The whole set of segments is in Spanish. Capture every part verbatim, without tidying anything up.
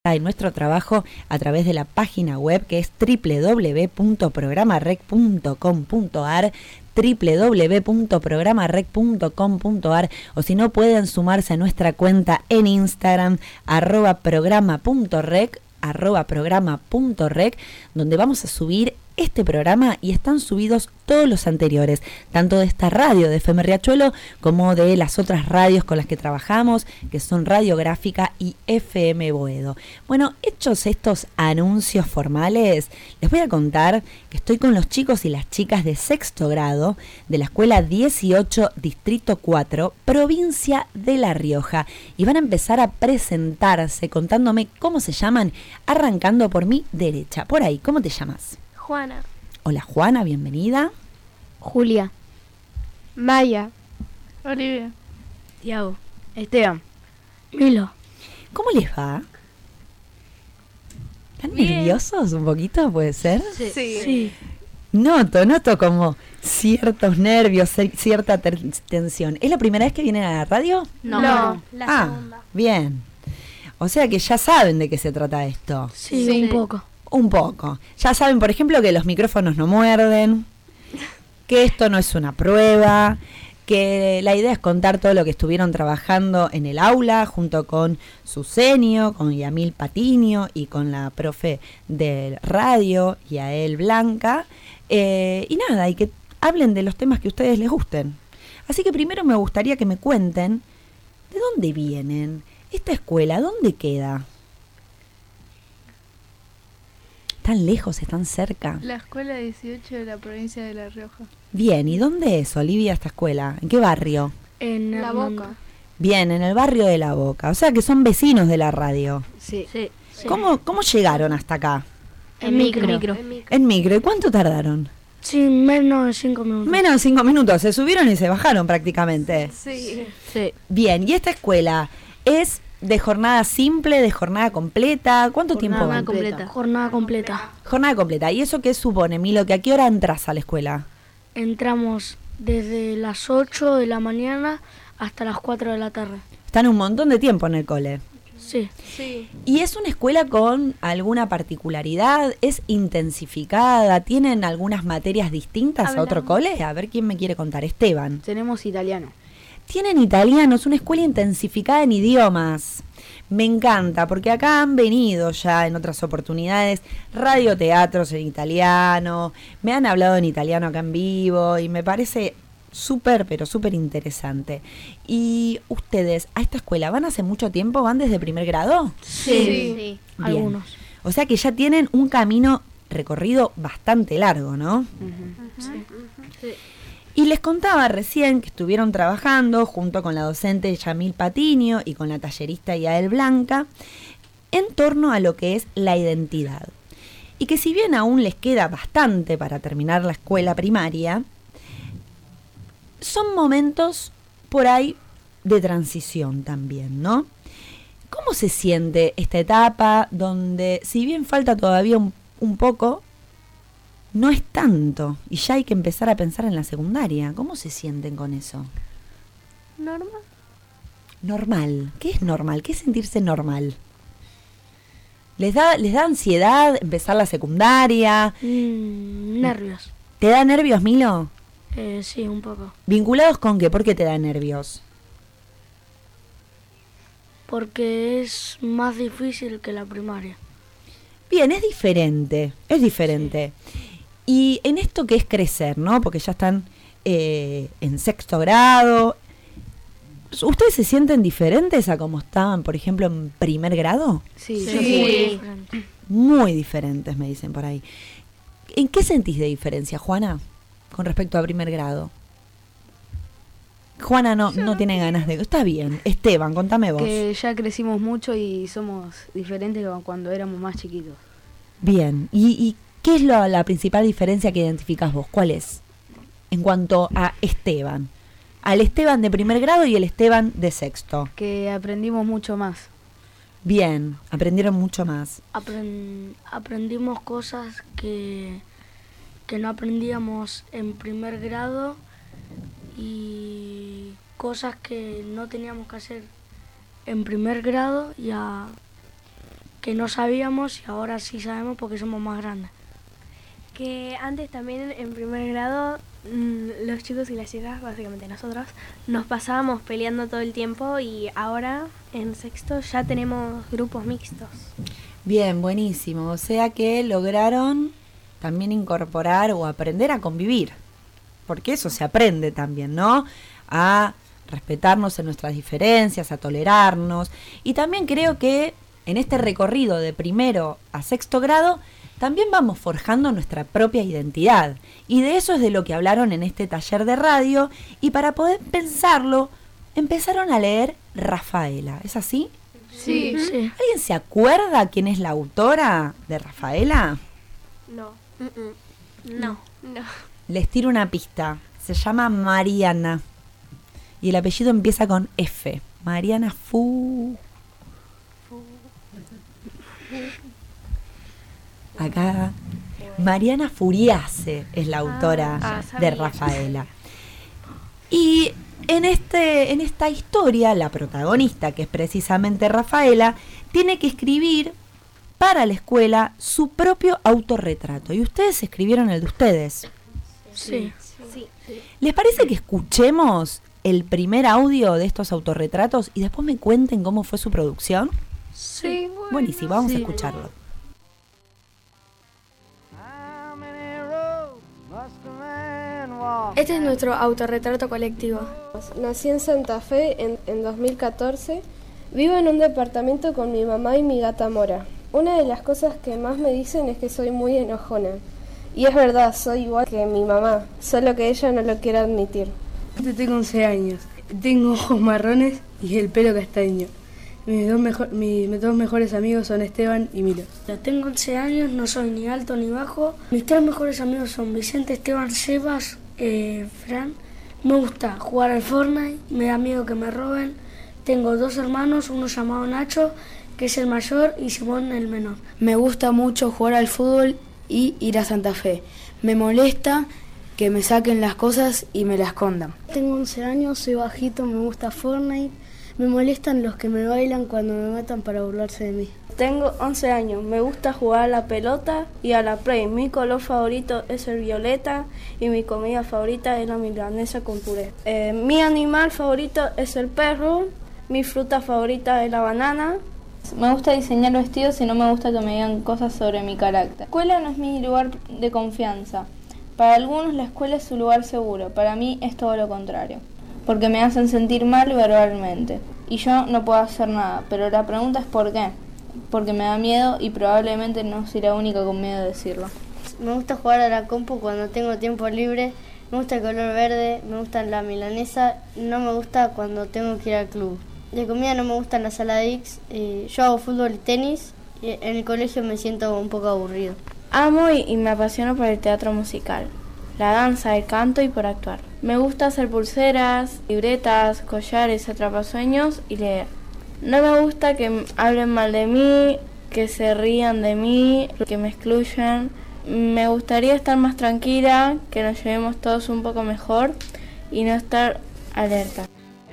en nuestro trabajo a través de la página web que es doble u doble u doble u punto programa rec punto com punto a r, doble u doble u doble u punto programa rec punto com punto a r, o si no pueden sumarse a nuestra cuenta en Instagram arroba programa punto rec, arroba programa punto rec, donde vamos a subir este programa y están subidos todos los anteriores, tanto de esta radio de F M Riachuelo como de las otras radios con las que trabajamos, que son Radiográfica y F M Boedo. Bueno, hechos estos anuncios formales, les voy a contar que estoy con los chicos y las chicas de sexto grado de la Escuela dieciocho, Distrito cuatro, Provincia de La Rioja, y van a empezar a presentarse contándome cómo se llaman, arrancando por mi derecha. Por ahí, ¿cómo te llamas? Juana. Hola Juana, bienvenida. Julia. Maya. Olivia. Tiago. Esteban. Milo. ¿Cómo les va? ¿Están Bien. nerviosos un poquito, puede ser? Sí. Sí. Noto, noto como ciertos nervios, cer- cierta ter- tensión. ¿Es la primera vez que vienen a la radio? No. No. La ah, segunda. bien. O sea que ya saben de qué se trata esto. Sí, Sí. un poco. Un poco. Ya saben, por ejemplo, que los micrófonos no muerden, que esto no es una prueba, que la idea es contar todo lo que estuvieron trabajando en el aula junto con Susenio, con Yamil Patiño y con la profe de radio, Yael Blanca. Eh, y nada, y que hablen de los temas que a ustedes les gusten. Así que primero me gustaría que me cuenten de dónde vienen, esta escuela, ¿dónde queda? ¿Están lejos? ¿Están cerca? La escuela dieciocho de la provincia de La Rioja. Bien, ¿y dónde es, Olivia, esta escuela? ¿En qué barrio? En La Armando. Boca. Bien, en el barrio de La Boca. O sea que son vecinos de la radio. Sí. Sí. ¿Cómo, cómo llegaron hasta acá? En micro. En micro. ¿Y cuánto tardaron? Sí, menos de cinco minutos. Menos de cinco minutos. Se subieron y se bajaron prácticamente. Sí. Sí. Bien, ¿y esta escuela es de jornada simple, de jornada completa? ¿Cuánto tiempo Jornada van? completa. Jornada completa. Jornada completa. ¿Y eso qué supone, Milo? ¿Que a qué hora entras a la escuela? Entramos desde las ocho de la mañana hasta las cuatro de la tarde. Están un montón de tiempo en el cole. Sí. Sí. ¿Y es una escuela con alguna particularidad? ¿Es intensificada? ¿Tienen algunas materias distintas a otro Hablamos. cole? A ver quién me quiere contar. Esteban. Tenemos italiano. Tienen italiano, es una escuela intensificada en idiomas. Me encanta, porque acá han venido ya en otras oportunidades radioteatros en italiano, me han hablado en italiano acá en vivo y me parece súper, pero súper interesante. ¿Y ustedes a esta escuela van hace mucho tiempo? ¿Van desde primer grado? Sí. Sí. Bien. Algunos. O sea que ya tienen un camino recorrido bastante largo, ¿no? Sí. Y les contaba recién que estuvieron trabajando junto con la docente Yamil Patiño y con la tallerista Yael Blanca en torno a lo que es la identidad. Y que si bien aún les queda bastante para terminar la escuela primaria, son momentos por ahí de transición también, ¿no? ¿Cómo se siente esta etapa donde, si bien falta todavía un, un poco, no es tanto y ya hay que empezar a pensar en la secundaria? ¿Cómo se sienten con eso? Normal. Normal. ¿Qué es normal? ¿Qué es sentirse normal? ¿Les da, les da ansiedad empezar la secundaria? Mm, nervios. ¿Te da nervios, Milo? Eh, sí, un poco. ¿Vinculados con qué? ¿Por qué te da nervios? Porque es más difícil que la primaria. Bien, es diferente, es diferente. Y en esto que es crecer, ¿no? Porque ya están eh, en sexto grado. ¿Ustedes se sienten diferentes a como estaban, por ejemplo, en primer grado? Sí, Sí. yo Muy sí. diferente. Muy diferentes, me dicen por ahí. ¿En qué sentís de diferencia, Juana, con respecto a primer grado? Juana no, no tiene ganas de... Está bien. Esteban, contame vos. Que ya crecimos mucho y somos diferentes que cuando éramos más chiquitos. Bien. ¿Y, y qué es lo- la principal diferencia que identificás vos? ¿Cuál es? En cuanto a Esteban. Al Esteban de primer grado y el Esteban de sexto. Que aprendimos mucho más. Bien. Aprendieron mucho más. Apren- aprendimos cosas que, que no aprendíamos en primer grado y cosas que no teníamos que hacer en primer grado y a que no sabíamos y ahora sí sabemos porque somos más grandes. Que antes también en primer grado mmm, los chicos y las chicas, básicamente nosotros, nos pasábamos peleando todo el tiempo y ahora en sexto ya tenemos grupos mixtos. Bien, buenísimo. O sea que lograron también incorporar o aprender a convivir, porque eso se aprende también, ¿no? A respetarnos en nuestras diferencias, a tolerarnos. Y también creo que en este recorrido de primero a sexto grado también vamos forjando nuestra propia identidad. Y de eso es de lo que hablaron en este taller de radio. Y para poder pensarlo, empezaron a leer Rafaela. ¿Es así? Sí. Sí. ¿Alguien se acuerda quién es la autora de Rafaela? No. Mm-mm. No. No. Les tiro una pista. Se llama Mariana. Y el apellido empieza con F. Mariana Fu. Acá. Mariana Furiase es la autora Ah, ah, de sabía. Rafaela. Y en, este, en esta historia, la protagonista, que es precisamente Rafaela, tiene que escribir para la escuela su propio autorretrato. Y ustedes escribieron el de ustedes. Sí. Sí. ¿Les parece que escuchemos el primer audio de estos autorretratos y después me cuenten cómo fue su producción? Sí, bueno. Buenísimo, vamos a Sí. escucharlo. Este es nuestro autorretrato colectivo. Nací en Santa Fe en, en dos mil catorce. Vivo en un departamento con mi mamá y mi gata Mora. Una de las cosas que más me dicen es que soy muy enojona. Y es verdad, soy igual que mi mamá, solo que ella no lo quiere admitir. Tengo once años, tengo ojos marrones y el pelo castaño. Mis dos, mejor, mis, mis dos mejores amigos son Esteban y Milo. Ya tengo once años, no soy ni alto ni bajo. Mis tres mejores amigos son Vicente, Esteban, Sebas, eh, Fran. Me gusta jugar al Fortnite, me da miedo que me roben. Tengo dos hermanos, uno llamado Nacho, que es el mayor, y Simón el menor. Me gusta mucho jugar al fútbol y ir a Santa Fe. Me molesta que me saquen las cosas y me las escondan. Tengo once años, soy bajito, me gusta Fortnite. Me molestan los que me bailan cuando me matan para burlarse de mí. Tengo once años, me gusta jugar a la pelota y a la play. Mi color favorito es el violeta y mi comida favorita es la milanesa con puré. Eh, mi animal favorito es el perro, mi fruta favorita es la banana. Me gusta diseñar vestidos y no me gusta que me digan cosas sobre mi carácter. La escuela no es mi lugar de confianza. Para algunos la escuela es su lugar seguro, para mí es todo lo contrario, porque me hacen sentir mal verbalmente y yo no puedo hacer nada, pero la pregunta es ¿por qué? Porque me da miedo y probablemente no soy la única con miedo de decirlo. Me gusta jugar a la compu cuando tengo tiempo libre, me gusta el color verde, me gusta la milanesa, no me gusta cuando tengo que ir al club. De comida no me gustan las saladix, eh, yo hago fútbol y tenis, y en el colegio me siento un poco aburrido. Amo y, y me apasiono por el teatro musical, la danza, el canto y por actuar. Me gusta hacer pulseras, libretas, collares, atrapasueños y leer. No me gusta que hablen mal de mí, que se rían de mí, que me excluyan. Me gustaría estar más tranquila, que nos llevemos todos un poco mejor y no estar alerta.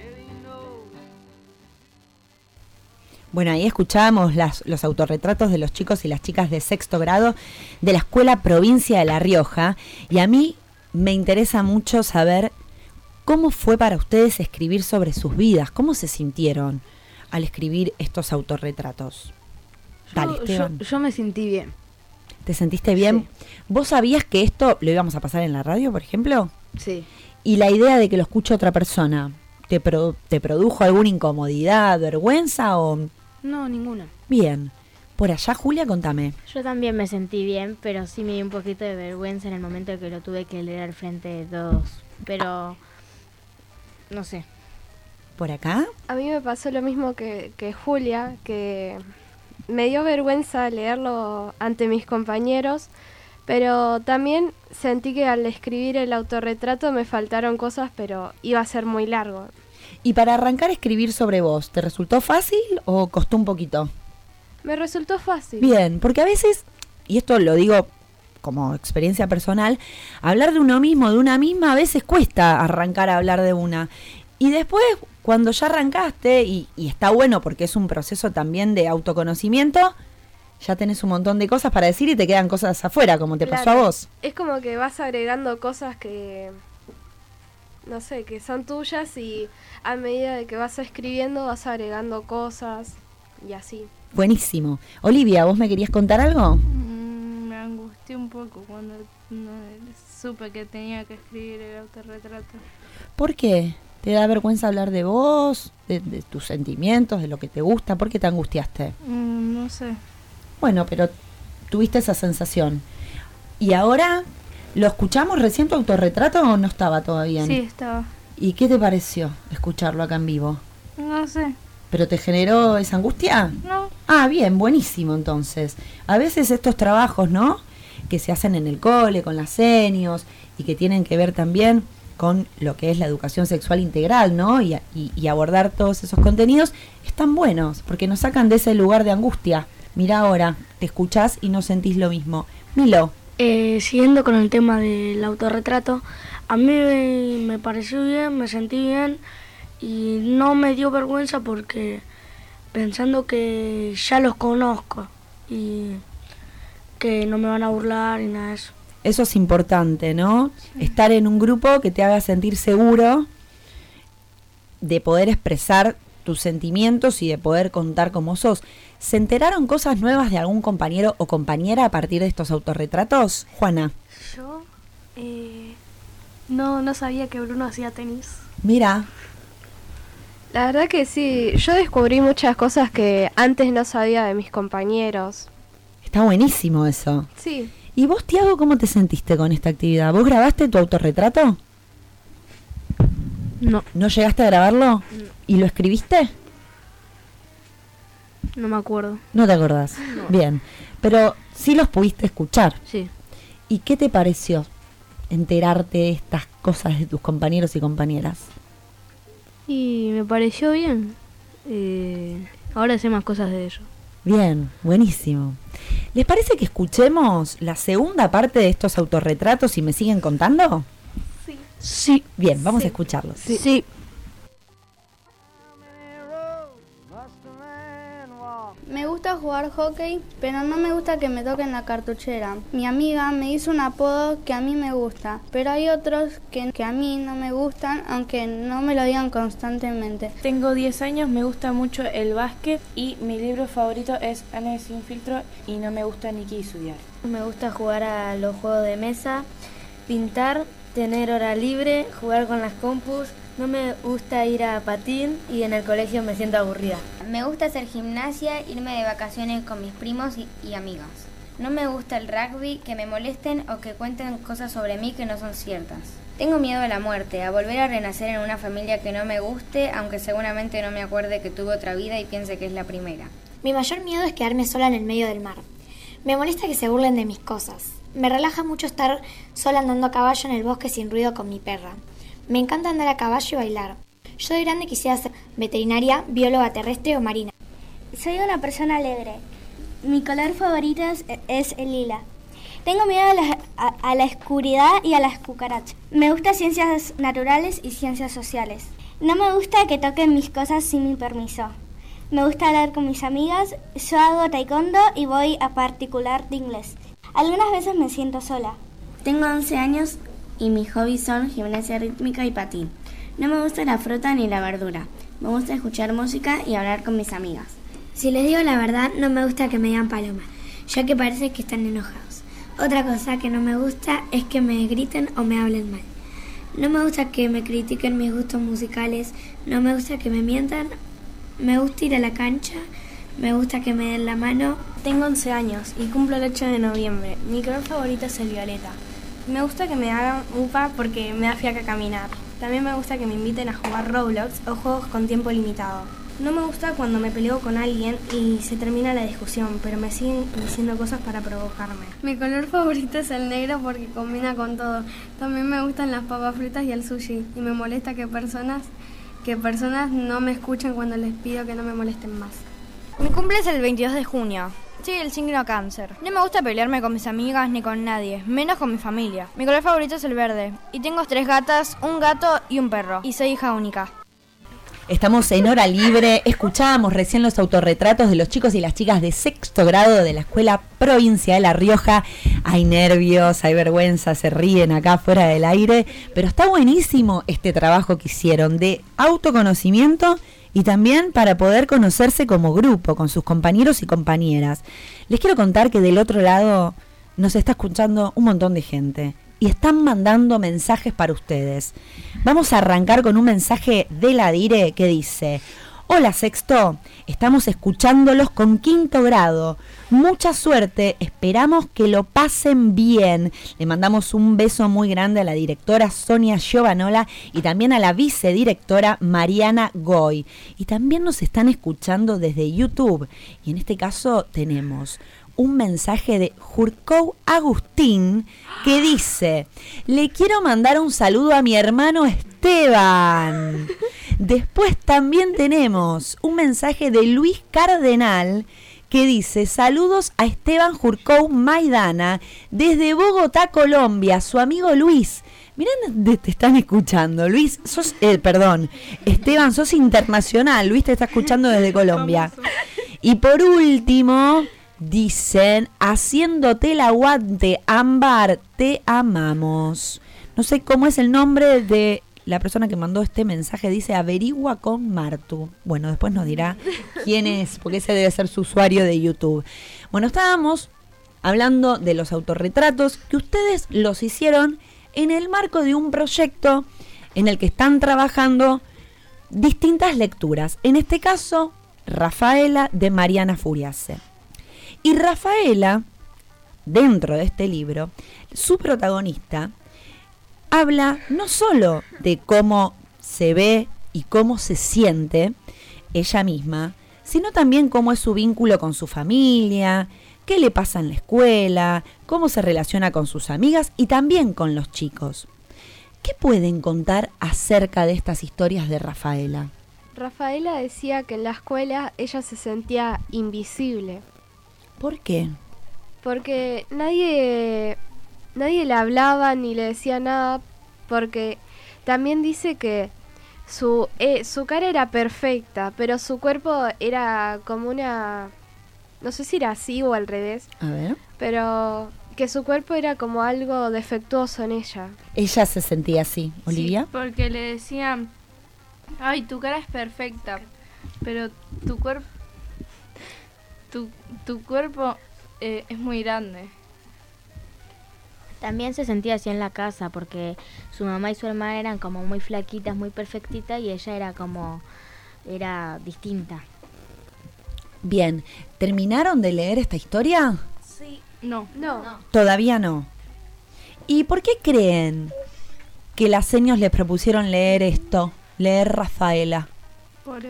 Bueno, ahí escuchábamos las, los autorretratos de los chicos y las chicas de sexto grado de la Escuela Provincia de La Rioja. Y a mí me interesa mucho saber cómo fue para ustedes escribir sobre sus vidas, cómo se sintieron al escribir estos autorretratos. Dale, Yo, Esteban. yo, yo me sentí bien. ¿Te sentiste bien? Sí. ¿Vos sabías que esto lo íbamos a pasar en la radio, por ejemplo? Sí. Y la idea de que lo escuche otra persona, ¿te, pro, te produjo alguna incomodidad, vergüenza o...? No, ninguna. Bien. Por allá, Julia, contame. Yo también me sentí bien, pero sí me dio un poquito de vergüenza en el momento que lo tuve que leer al frente de todos. Pero, no sé. ¿Por acá? A mí me pasó lo mismo que, que Julia, que me dio vergüenza leerlo ante mis compañeros, pero también sentí que al escribir el autorretrato me faltaron cosas, pero iba a ser muy largo. Y para arrancar a escribir sobre vos, ¿te resultó fácil o costó un poquito? Me resultó fácil. Bien, porque a veces, y esto lo digo como experiencia personal, hablar de uno mismo, de una misma, a veces cuesta arrancar a hablar de una. Y después, cuando ya arrancaste, y, y está bueno porque es un proceso también de autoconocimiento, Ya tenés un montón de cosas para decir y te quedan cosas afuera, como te Claro. pasó a vos. Es como que vas agregando cosas que, no sé, que son tuyas y a medida de que vas escribiendo vas agregando cosas y así. Buenísimo. Olivia, ¿vos me querías contar algo? Mm, me angustié un poco cuando no, supe que tenía que escribir el autorretrato. ¿Por qué? ¿Te da vergüenza hablar de vos, de, de tus sentimientos, de lo que te gusta? ¿Por qué te angustiaste? Mm, no sé. Bueno, pero tuviste esa sensación. ¿Y ahora lo escuchamos recién tu autorretrato o no estaba todavía? Sí, estaba. ¿Y qué te pareció escucharlo acá en vivo? No sé. ¿Pero te generó esa angustia? No. Ah, bien, buenísimo entonces. A veces estos trabajos, ¿no?, que se hacen en el cole, con las senios, y que tienen que ver también con lo que es la educación sexual integral, ¿no? Y, y, y abordar todos esos contenidos, están buenos, porque nos sacan de ese lugar de angustia. Mirá ahora, te escuchás y no sentís lo mismo. Milo. Eh, siguiendo con el tema del autorretrato, a mí me, me pareció bien, me sentí bien y no me dio vergüenza porque pensando que ya los conozco y que no me van a burlar y nada de eso. Eso es importante, ¿no? Sí. Estar en un grupo que te haga sentir seguro de poder expresar tus sentimientos y de poder contar cómo sos. ¿Se enteraron cosas nuevas de algún compañero o compañera a partir de estos autorretratos, Juana? Yo eh, no, no sabía que Bruno hacía tenis. Mira. La verdad que sí, yo descubrí muchas cosas que antes no sabía de mis compañeros. Está buenísimo eso. Sí. ¿Y vos, Tiago, cómo te sentiste con esta actividad? ¿Vos grabaste tu autorretrato? No. ¿No llegaste a grabarlo? No. ¿Y lo escribiste? No me acuerdo. ¿No te acordás? No. Bien. Pero sí los pudiste escuchar. Sí. ¿Y qué te pareció enterarte de estas cosas de tus compañeros y compañeras? Y me pareció bien. Eh, ahora sé más cosas de ellos. Bien, buenísimo. ¿Les parece que escuchemos la segunda parte de estos autorretratos y me siguen contando? Sí. Sí. Bien, vamos Sí. a escucharlos. Sí. sí. Me gusta jugar hockey, pero no me gusta que me toquen la cartuchera. Mi amiga me hizo un apodo que a mí me gusta, pero hay otros que, que a mí no me gustan, aunque no me lo digan constantemente. Tengo diez años, me gusta mucho el básquet y mi libro favorito es Ana sin filtro y no me gusta ni qué estudiar. Me gusta jugar a los juegos de mesa, pintar, tener hora libre, jugar con las compus. No me gusta ir a patín y en el colegio me siento aburrida. Me gusta hacer gimnasia, irme de vacaciones con mis primos y, y amigos. No me gusta el rugby, que me molesten o que cuenten cosas sobre mí que no son ciertas. Tengo miedo a la muerte, a volver a renacer en una familia que no me guste, aunque seguramente no me acuerde que tuve otra vida y piense que es la primera. Mi mayor miedo es quedarme sola en el medio del mar. Me molesta que se burlen de mis cosas. Me relaja mucho estar sola andando a caballo en el bosque sin ruido con mi perra. Me encanta andar a caballo y bailar. Yo de grande quisiera ser veterinaria, bióloga terrestre o marina. Soy una persona alegre. Mi color favorito es, es el lila. Tengo miedo a la, a, a la oscuridad y a las cucarachas. Me gustan ciencias naturales y ciencias sociales. No me gusta que toquen mis cosas sin mi permiso. Me gusta hablar con mis amigas. Yo hago taekwondo y voy a particular de inglés. Algunas veces me siento sola. Tengo once años y mis hobbies son gimnasia rítmica y patín. No me gusta la fruta ni la verdura. Me gusta escuchar música y hablar con mis amigas. Si les digo la verdad, no me gusta que me digan paloma, ya que parece que están enojados. Otra cosa que no me gusta es que me griten o me hablen mal. No me gusta que me critiquen mis gustos musicales, no me gusta que me mientan. Me gusta ir a la cancha, me gusta que me den la mano. Tengo once años y cumplo el ocho de noviembre. Mi color favorito es el violeta. Me gusta que me hagan upa porque me da fiaca caminar. También me gusta que me inviten a jugar Roblox o juegos con tiempo limitado. No me gusta cuando me peleo con alguien y se termina la discusión, pero me siguen diciendo cosas para provocarme. Mi color favorito es el negro porque combina con todo. También me gustan las papas fritas y el sushi. Y me molesta que personas, que personas no me escuchen cuando les pido que no me molesten más. Mi cumple es el veintidós de junio. Soy el signo cáncer. No me gusta pelearme con mis amigas ni con nadie, menos con mi familia. Mi color favorito es el verde. Y tengo tres gatas, un gato y un perro. Y soy hija única. Estamos en hora libre. Escuchábamos recién los autorretratos de los chicos y las chicas de sexto grado de la Escuela Provincia de La Rioja. Hay nervios, hay vergüenza, se ríen acá fuera del aire, pero está buenísimo este trabajo que hicieron de autoconocimiento y también para poder conocerse como grupo, con sus compañeros y compañeras. Les quiero contar que del otro lado nos está escuchando un montón de gente y están mandando mensajes para ustedes. Vamos a arrancar con un mensaje de la Dire que dice: hola Sexto, estamos escuchándolos con quinto grado. Mucha suerte, esperamos que lo pasen bien. Le mandamos un beso muy grande a la directora Sonia Giovanola y también a la vicedirectora Mariana Goy. Y también nos están escuchando desde YouTube. Y en este caso tenemos un mensaje de Jurcou Agustín que dice: le quiero mandar un saludo a mi hermano Esteban. Después también tenemos un mensaje de Luis Cardenal que dice: saludos a Esteban Jurcou Maidana desde Bogotá, Colombia, su amigo Luis. Mirá, te están escuchando. Luis, sos, eh, perdón, Esteban, sos internacional. Luis te está escuchando desde Colombia. Y por último dicen: haciéndote el aguante, Ámbar, te amamos. No sé cómo es el nombre de la persona que mandó este mensaje. Dice: averigua con Martu. Bueno, después nos dirá quién es, porque ese debe ser su usuario de YouTube. Bueno, estábamos hablando de los autorretratos que ustedes los hicieron en el marco de un proyecto en el que están trabajando distintas lecturas. En este caso, Rafaela de Mariana Furiase. Y Rafaela, dentro de este libro, su protagonista habla no solo de cómo se ve y cómo se siente ella misma, sino también cómo es su vínculo con su familia, qué le pasa en la escuela, cómo se relaciona con sus amigas y también con los chicos. ¿Qué pueden contar acerca de estas historias de Rafaela? Rafaela decía que en la escuela ella se sentía invisible. ¿Por qué? Porque nadie, nadie le hablaba ni le decía nada, porque también dice que su, eh, su cara era perfecta, pero su cuerpo era como una... No sé si era así o al revés. A ver. Pero que su cuerpo era como algo defectuoso en ella. Ella se sentía así, Olivia. Sí, porque le decían: ay, tu cara es perfecta, pero tu cuerpo... Tu, tu cuerpo eh, es muy grande. También se sentía así en la casa porque su mamá y su hermana eran como muy flaquitas, muy perfectitas y ella era como, era distinta. Bien, ¿terminaron de leer esta historia? Sí. No. No. no. Todavía no. ¿Y por qué creen que las seños les propusieron leer esto, leer Rafaela? Por...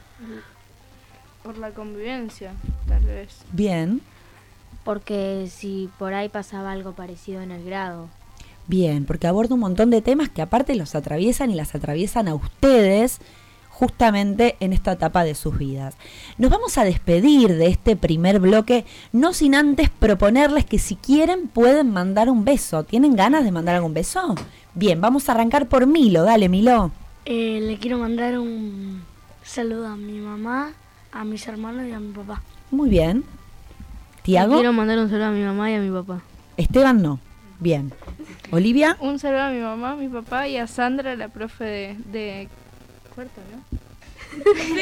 Por la convivencia, tal vez. Bien. Porque si por ahí pasaba algo parecido en el grado. Bien, porque aborda un montón de temas que aparte los atraviesan y las atraviesan a ustedes justamente en esta etapa de sus vidas. Nos vamos a despedir de este primer bloque, no sin antes proponerles que si quieren pueden mandar un beso. ¿Tienen ganas de mandar algún beso? Bien, vamos a arrancar por Milo. Dale, Milo. Eh, le quiero mandar un saludo a mi mamá, a mis hermanos y a mi papá. Muy bien. ¿Tiago? Quiero mandar un saludo a mi mamá y a mi papá. Esteban no. Bien. ¿Olivia? Un saludo a mi mamá, a mi papá y a Sandra, la profe de, de cuarto, ¿no?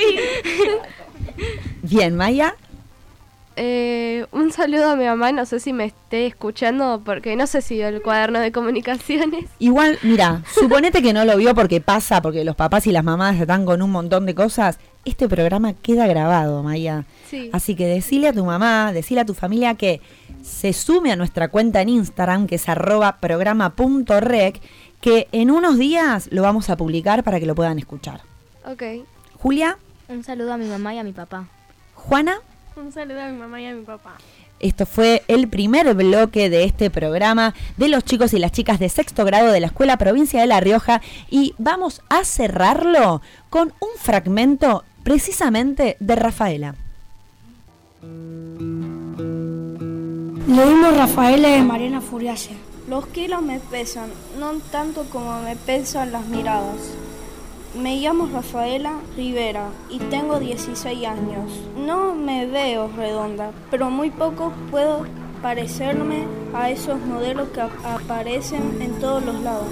Sí. Bien, Maya. Eh, un saludo a mi mamá, no sé si me esté escuchando porque no sé si vio el cuaderno de comunicaciones. Igual, mira, suponete que no lo vio porque pasa, porque los papás y las mamás están con un montón de cosas. Este programa queda grabado, Maya. Sí. Así que decile a tu mamá, decile a tu familia que se sume a nuestra cuenta en Instagram, que es arroba programa punto rec, que en unos días lo vamos a publicar para que lo puedan escuchar. Ok. Julia. Un saludo a mi mamá y a mi papá. Juana. Un saludo a mi mamá y a mi papá. Esto fue el primer bloque de este programa de los chicos y las chicas de sexto grado de la Escuela Provincia de La Rioja y vamos a cerrarlo con un fragmento precisamente de Rafaela. Leímos Rafaela de Mariana Furiase. Los kilos me pesan, no tanto como me pesan las miradas. Me llamo Rafaela Rivera y tengo dieciséis años. No me veo redonda, pero muy poco puedo parecerme a esos modelos que ap- aparecen en todos los lados.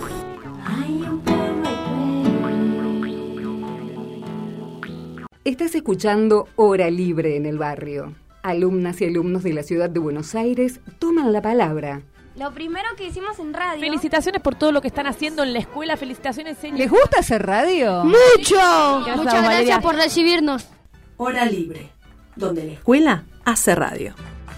Estás escuchando Hora Libre en el Barrio. Alumnas y alumnos de la ciudad de Buenos Aires toman la palabra. Lo primero que hicimos en radio... Felicitaciones por todo lo que están haciendo en la escuela. Felicitaciones, señor. ¿Les gusta hacer radio? ¡Mucho! Gracias, Muchas gracias Valeria. por recibirnos. Hora Libre, donde la escuela hace radio.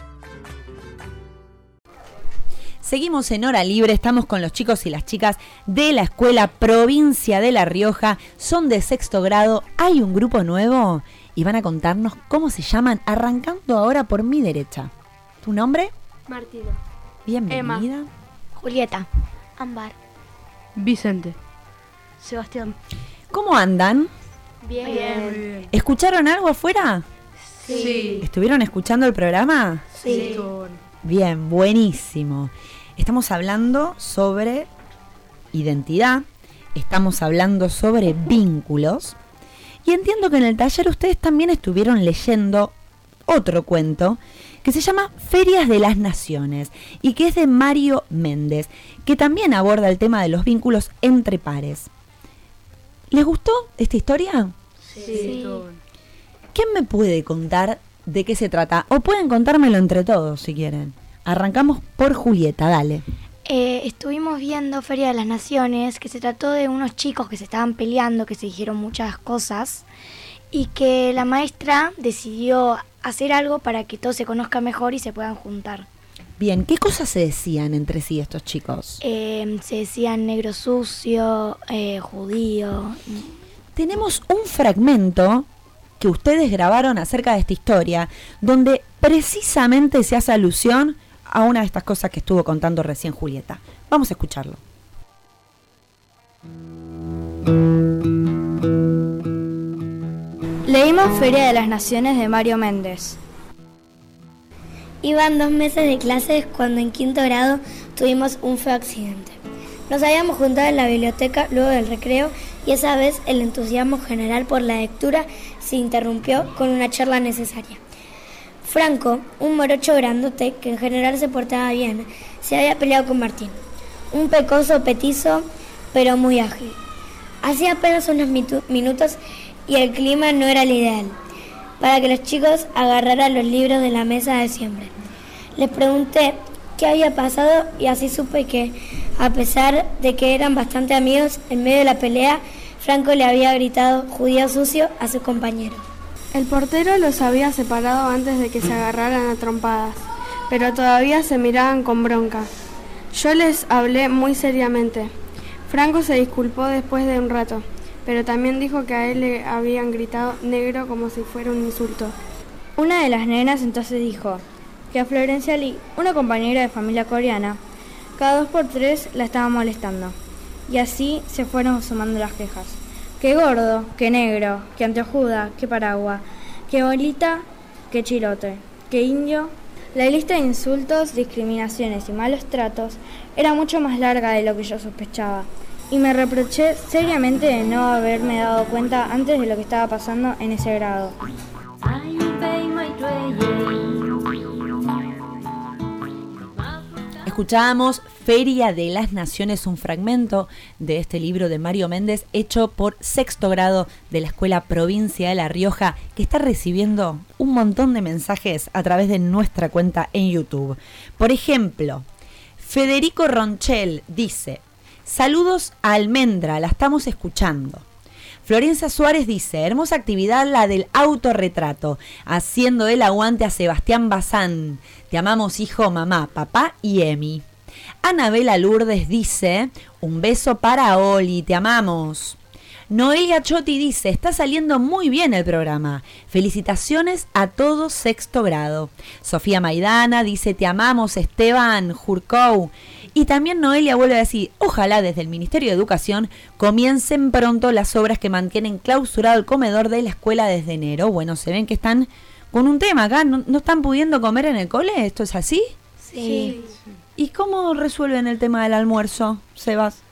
Seguimos en Hora Libre, estamos con los chicos y las chicas de la Escuela Provincia de La Rioja. Son de sexto grado, hay un grupo nuevo y van a contarnos cómo se llaman, arrancando ahora por mi derecha. ¿Tu nombre? Martina. Bienvenida. Emma. Julieta. Ámbar. Vicente. Sebastián. ¿Cómo andan? Bien. Bien. ¿Escucharon algo afuera? Sí. ¿Estuvieron escuchando el programa? Sí. Bien, buenísimo. Estamos hablando sobre identidad, estamos hablando sobre vínculos y entiendo que en el taller ustedes también estuvieron leyendo otro cuento que se llama Ferias de las Naciones y que es de Mario Méndez, que también aborda el tema de los vínculos entre pares. ¿Les gustó esta historia? Sí. ¿Quién me puede contar de qué se trata? O pueden contármelo entre todos si quieren. Arrancamos por Julieta, dale. Eh, estuvimos viendo Feria de las Naciones, que se trató de unos chicos que se estaban peleando, que se dijeron muchas cosas, y que la maestra decidió hacer algo para que todos se conozcan mejor y se puedan juntar. Bien, ¿qué cosas se decían entre sí estos chicos? Eh, se decían negro sucio, eh, judío. Tenemos un fragmento que ustedes grabaron acerca de esta historia, donde precisamente se hace alusión a una de estas cosas que estuvo contando recién Julieta. Vamos a escucharlo. Leímos Feria de las Naciones de Mario Méndez. Iban dos meses de clases cuando en quinto grado tuvimos un feo accidente. Nos habíamos juntado en la biblioteca luego del recreo y esa vez el entusiasmo general por la lectura se interrumpió con una charla necesaria. Franco, un morocho grandote que en general se portaba bien, se había peleado con Martín, un pecoso petizo pero muy ágil. Hacía apenas unos mitu- minutos y el clima no era el ideal para que los chicos agarraran los libros de la mesa de siempre. Les pregunté qué había pasado y así supe que, a pesar de que eran bastante amigos, en medio de la pelea, Franco le había gritado judío sucio a su compañero. El portero los había separado antes de que se agarraran a trompadas, pero todavía se miraban con bronca. Yo les hablé muy seriamente. Franco se disculpó después de un rato, pero también dijo que a él le habían gritado negro como si fuera un insulto. Una de las nenas entonces dijo que a Florencia Lee, una compañera de familia coreana, cada dos por tres la estaba molestando. Y así se fueron sumando las quejas. Que gordo, que negro, que anteojuda, que paraguas, que bolita, que chilote, que indio. La lista de insultos, discriminaciones y malos tratos era mucho más larga de lo que yo sospechaba. Y me reproché seriamente de no haberme dado cuenta antes de lo que estaba pasando en ese grado. Escuchábamos Feria de las Naciones, un fragmento de este libro de Mario Méndez, hecho por sexto grado de la Escuela Provincia de La Rioja, que está recibiendo un montón de mensajes a través de nuestra cuenta en YouTube. Por ejemplo, Federico Ronchel dice: saludos a Almendra, la estamos escuchando. Florencia Suárez dice: hermosa actividad la del autorretrato, haciendo el aguante a Sebastián Bazán. Te amamos, hijo, mamá, papá y Emi. Anabela Lourdes dice: un beso para Oli, te amamos. Noelia Chotti dice: está saliendo muy bien el programa. Felicitaciones a todo sexto grado. Sofía Maidana dice: te amamos, Esteban Jurcou. Y también Noelia vuelve a decir: ojalá desde el Ministerio de Educación comiencen pronto las obras que mantienen clausurado el comedor de la escuela desde enero. Bueno, se ven que están con un tema acá, ¿no, no están pudiendo comer en el cole? ¿Esto es así? Sí. ¿Y cómo resuelven el tema del almuerzo, Sebas?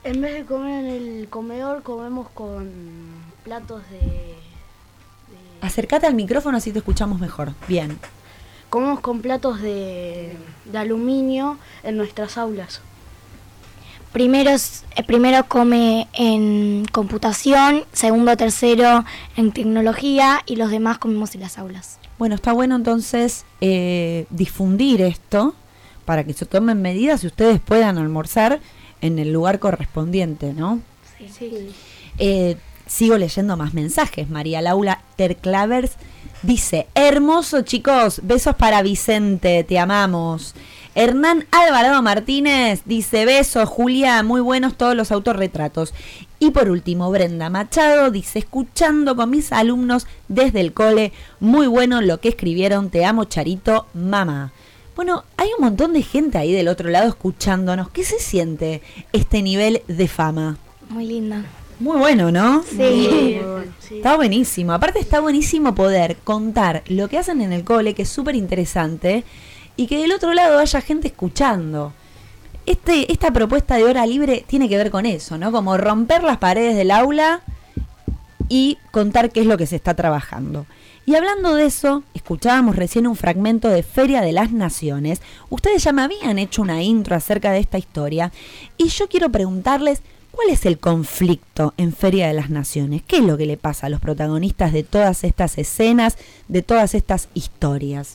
En vez de comer en el comedor, comemos con platos de... de... Acércate al micrófono así te escuchamos mejor. Bien. Comemos con platos de, de aluminio en nuestras aulas. Primero, eh, primero come en computación, segundo, tercero en tecnología y los demás comemos en las aulas. Bueno, está bueno entonces eh, difundir esto para que se tomen medidas y ustedes puedan almorzar en el lugar correspondiente, ¿no? Sí. sí. Eh, sigo leyendo más mensajes. María Laura Terclavers dice: hermoso, chicos, besos para Vicente, te amamos. Hernán Alvarado Martínez dice: besos, Julia, muy buenos todos los autorretratos. Y por último, Brenda Machado dice: escuchando con mis alumnos desde el cole, muy bueno lo que escribieron, te amo, Charito, mamá. Bueno, hay un montón de gente ahí del otro lado escuchándonos. ¿Qué se siente este nivel de fama? Muy linda. Muy bueno, ¿no? Sí. Muy bueno, sí. Está buenísimo. Aparte está buenísimo poder contar lo que hacen en el cole, que es súper interesante, y que del otro lado haya gente escuchando. Este, esta propuesta de hora libre tiene que ver con eso, ¿no? Como romper las paredes del aula y contar qué es lo que se está trabajando. Y hablando de eso, escuchábamos recién un fragmento de Feria de las Naciones. Ustedes ya me habían hecho una intro acerca de esta historia y yo quiero preguntarles, ¿cuál es el conflicto en Feria de las Naciones? ¿Qué es lo que le pasa a los protagonistas de todas estas escenas, de todas estas historias?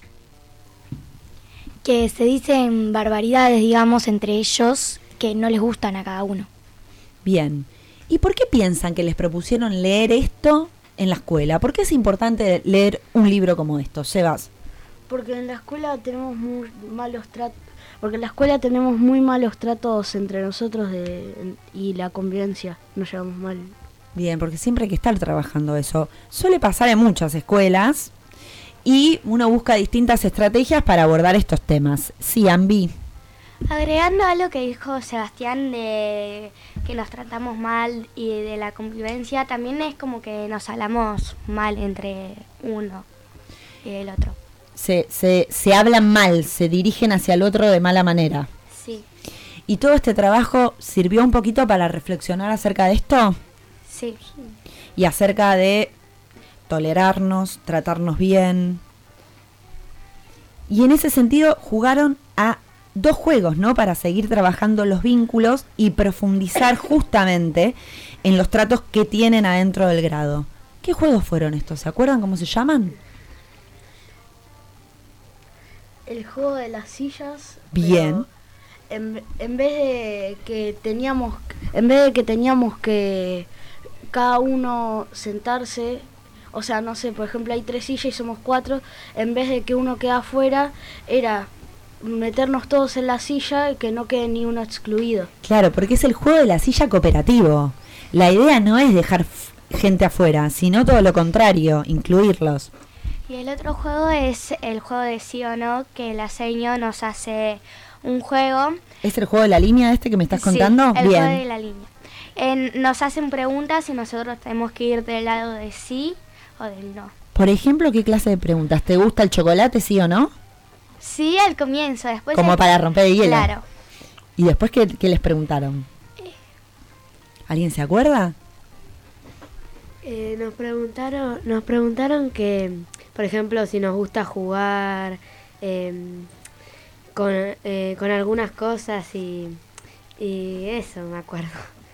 Que se dicen barbaridades, digamos, entre ellos que no les gustan a cada uno. Bien. ¿Y por qué piensan que les propusieron leer esto en la escuela? ¿Por qué es importante leer un libro como esto, Sebas? Porque en la escuela tenemos muy malos tratos, porque en la escuela tenemos muy malos tratos entre nosotros de, y la convivencia, nos llevamos mal. Bien, porque siempre hay que estar trabajando eso. Suele pasar en muchas escuelas y uno busca distintas estrategias para abordar estos temas. Sí, Ambi. Agregando a lo que dijo Sebastián de que nos tratamos mal y de la convivencia, también es como que nos hablamos mal entre uno y el otro. Se, se, se hablan mal, se dirigen hacia el otro de mala manera. Sí. ¿Y todo este trabajo sirvió un poquito para reflexionar acerca de esto? Sí. Y acerca de tolerarnos, tratarnos bien. Y en ese sentido jugaron a dos juegos, ¿no? Para seguir trabajando los vínculos y profundizar justamente en los tratos que tienen adentro del grado. ¿Qué juegos fueron estos? ¿Se acuerdan cómo se llaman? El juego de las sillas. Bien. En, en vez de que teníamos, en vez de que teníamos que cada uno sentarse, o sea, no sé, por ejemplo, hay tres sillas y somos cuatro, en vez de que uno quede afuera, era meternos todos en la silla y que no quede ni uno excluido. Claro, porque es el juego de la silla cooperativo. La idea no es dejar f- gente afuera, sino todo lo contrario, incluirlos. Y el otro juego es el juego de sí o no, que la seño nos hace un juego. ¿Es el juego de la línea este que me estás Sí, contando? el Bien. juego de la línea. En, nos hacen preguntas y nosotros tenemos que ir del lado de sí o del no. Por ejemplo, ¿qué clase de preguntas? ¿Te gusta el chocolate, sí o no? Sí, al comienzo, después... Como el... para romper el hielo. Claro. ¿Y después qué, qué les preguntaron? ¿Alguien se acuerda? Eh, nos preguntaron, nos preguntaron que, por ejemplo, si nos gusta jugar eh, con, eh, con algunas cosas y, y eso, me acuerdo.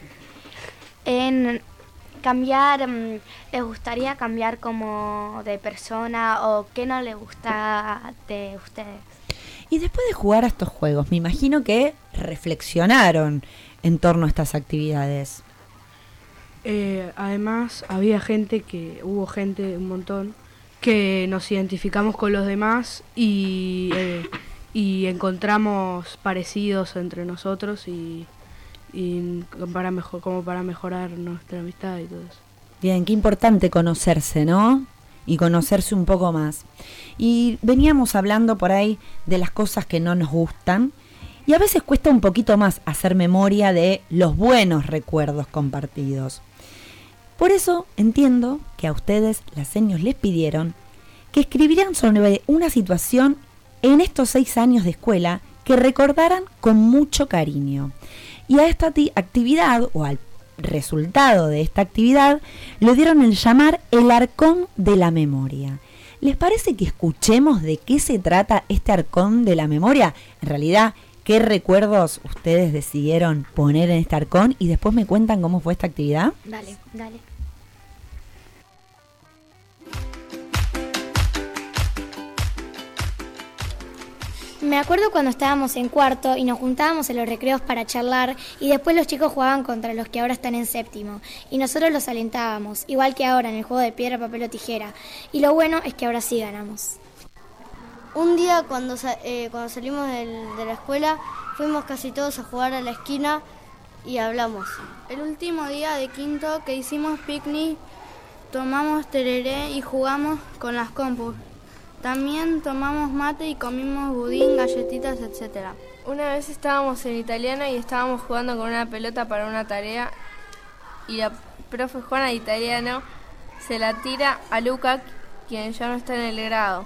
En cambiar, um, ¿les gustaría cambiar como de persona o qué no les gusta de ustedes? Y después de jugar a estos juegos, me imagino que reflexionaron en torno a estas actividades. Eh, además, había gente que, hubo gente, un montón, que nos identificamos con los demás y, eh, y encontramos parecidos entre nosotros y, y para mejor, como para mejorar nuestra amistad y todo eso. Bien, qué importante conocerse, ¿no? Y conocerse un poco más. Y veníamos hablando por ahí de las cosas que no nos gustan y a veces cuesta un poquito más hacer memoria de los buenos recuerdos compartidos. Por eso entiendo que a ustedes las seños les pidieron que escribieran sobre una situación en estos seis años de escuela que recordaran con mucho cariño. y a esta ti- actividad, o al resultado de esta actividad, lo dieron el llamar el Arcón de la Memoria. ¿Les parece que escuchemos de qué se trata este Arcón de la Memoria? En realidad, ¿qué recuerdos ustedes decidieron poner en este arcón? Y después me cuentan cómo fue esta actividad. Dale, dale. Me acuerdo cuando estábamos en cuarto y nos juntábamos en los recreos para charlar y después los chicos jugaban contra los que ahora están en séptimo y nosotros los alentábamos, igual que ahora en el juego de piedra, papel o tijera. Y lo bueno es que ahora sí ganamos. Un día cuando, eh, cuando salimos del, de la escuela fuimos casi todos a jugar a la esquina y hablamos. El último día de quinto que hicimos picnic, tomamos tereré y jugamos con las compus. También tomamos mate y comimos budín, galletitas, etcétera. Una vez estábamos en italiano y estábamos jugando con una pelota para una tarea y la profe Juana de italiano se la tira a Luca, quien ya no está en el grado.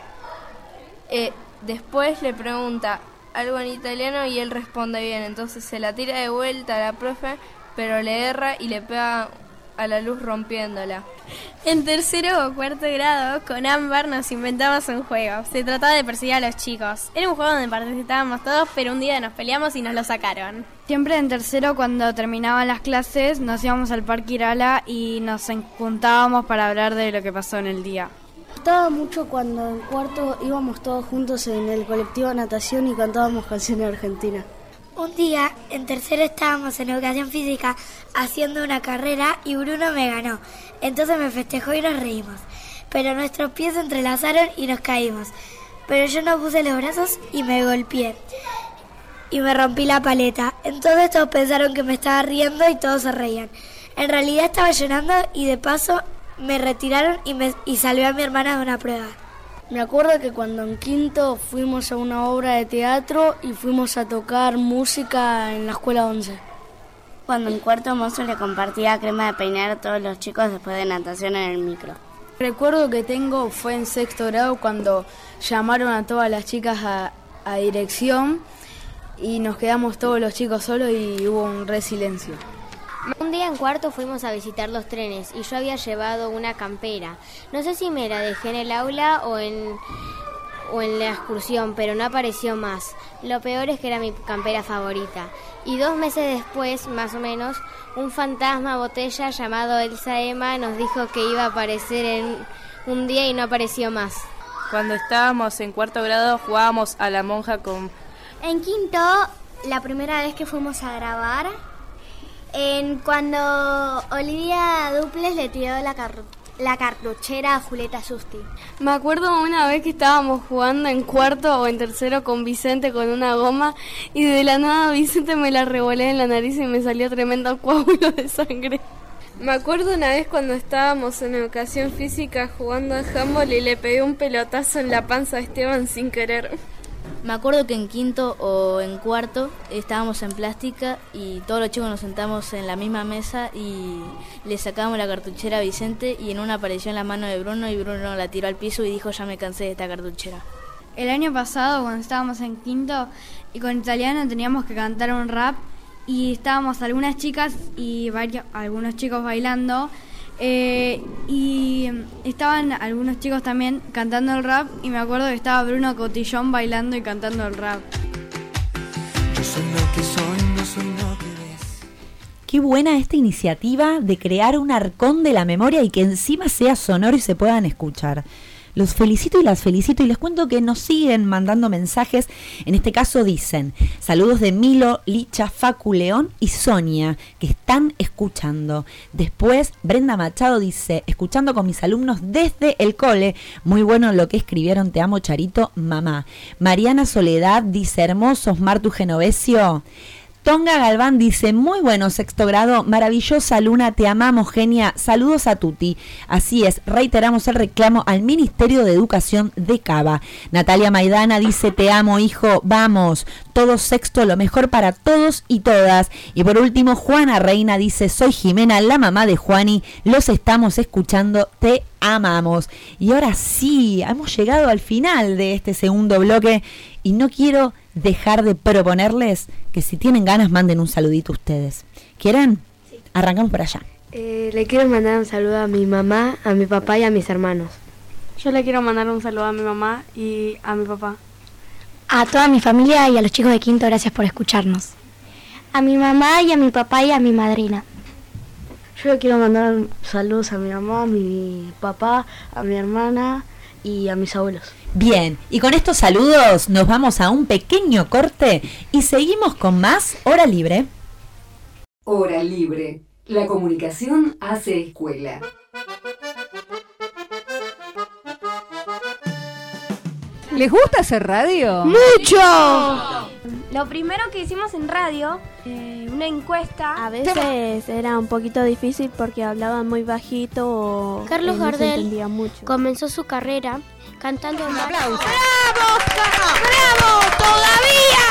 Eh, después le pregunta algo en italiano y él responde bien, entonces se la tira de vuelta a la profe, pero le erra y le pega a la luz rompiéndola. En tercero o cuarto grado, con Ámbar nos inventamos un juego. Se trataba de perseguir a los chicos. Era un juego donde participábamos todos, pero un día nos peleamos y nos lo sacaron. Siempre en tercero, cuando terminaban las clases, nos íbamos al Parque Irala y nos juntábamos para hablar de lo que pasó en el día. Me gustaba mucho cuando en cuarto íbamos todos juntos en el colectivo natación y cantábamos canciones argentinas. Un día, en tercero estábamos en educación física haciendo una carrera y Bruno me ganó. Entonces me festejó y nos reímos. Pero nuestros pies se entrelazaron y nos caímos. Pero yo no puse los brazos y me golpeé. Y me rompí la paleta. Entonces todos pensaron que me estaba riendo y todos se reían. En realidad estaba llorando y de paso me retiraron y, me, y salvé a mi hermana de una prueba. Me acuerdo que cuando en quinto fuimos a una obra de teatro y fuimos a tocar música en la escuela once. Cuando en cuarto Mozo le compartía crema de peinar a todos los chicos después de natación en el micro. Recuerdo que tengo fue en sexto grado cuando llamaron a todas las chicas a, a dirección y nos quedamos todos los chicos solos y hubo un re silencio. Un día en cuarto fuimos a visitar los trenes y yo había llevado una campera. No sé si me la dejé en el aula o en, o en la excursión, pero no apareció más. Lo peor es que era mi campera favorita. Y dos meses después, más o menos, un fantasma botella llamado Elsa Emma nos dijo que iba a aparecer en un día y no apareció más. Cuando estábamos en cuarto grado jugábamos a la monja con... En quinto, la primera vez que fuimos a grabar... En cuando Olivia Duples le tiró la, car- la cartuchera a Julieta Justi. Me acuerdo una vez que estábamos jugando en cuarto o en tercero con Vicente con una goma y de la nada Vicente me la revolé en la nariz y me salió tremendo coágulo de sangre. Me acuerdo una vez cuando estábamos en educación física jugando a handball y le pegué un pelotazo en la panza a Esteban sin querer. Me acuerdo que en quinto o en cuarto estábamos en plástica y todos los chicos nos sentamos en la misma mesa y le sacábamos la cartuchera a Vicente y en una apareció en la mano de Bruno y Bruno la tiró al piso y dijo: ya me cansé de esta cartuchera. El año pasado, cuando estábamos en quinto y con italiano teníamos que cantar un rap y estábamos algunas chicas y varios, algunos chicos bailando. Eh, y estaban algunos chicos también cantando el rap y me acuerdo que estaba Bruno Cotillón bailando y cantando el rap. Yo soy lo que soy, no soy lo que ves. Qué buena esta iniciativa de crear un arcón de la memoria y que encima sea sonoro y se puedan escuchar. Los felicito y las felicito y les cuento que nos siguen mandando mensajes. En este caso dicen: saludos de Milo, Licha, Facu, León y Sonia, que están escuchando. Después Brenda Machado dice: escuchando con mis alumnos desde el cole. Muy bueno lo que escribieron, te amo Charito, mamá. Mariana Soledad dice: hermosos, Martu Genovesio. Tonga Galván dice: muy bueno, sexto grado, maravillosa Luna, te amamos, genia, saludos a Tuti. Así es, reiteramos el reclamo al Ministerio de Educación de Cava. Natalia Maidana dice: te amo, hijo, vamos, todo sexto, lo mejor para todos y todas. Y por último, Juana Reina dice: soy Jimena, la mamá de Juani, los estamos escuchando, te amamos. Y ahora sí, hemos llegado al final de este segundo bloque y no quiero dejar de proponerles que si tienen ganas manden un saludito ustedes. ¿Quieren? Sí. Arrancamos por allá. Eh, le quiero mandar un saludo a mi mamá, a mi papá y a mis hermanos. Yo le quiero mandar un saludo a mi mamá y a mi papá. A toda mi familia y a los chicos de quinto, gracias por escucharnos. A mi mamá y a mi papá y a mi madrina. Yo le quiero mandar saludos a mi mamá, a mi papá, a mi hermana y a mis abuelos. Bien, y con estos saludos nos vamos a un pequeño corte y seguimos con más Hora Libre. Hora Libre. La comunicación hace escuela. ¿Les gusta hacer radio? ¡Mucho! Lo primero que hicimos en radio, eh, una encuesta. A veces era un poquito difícil porque hablaban muy bajito o Carlos eh, no Gardel se entendía mucho. Comenzó su carrera cantando en ¡Un aplauso! ¡Bravo! ¡Bravo! ¡Todavía!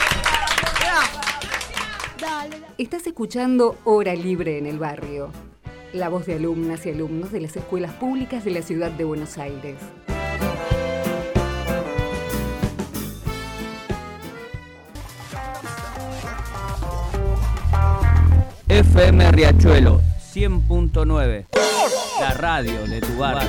Estás escuchando Hora Libre en el Barrio, la voz de alumnas y alumnos de las escuelas públicas de la ciudad de Buenos Aires. F M Riachuelo cien punto nueve, la radio de tu barrio.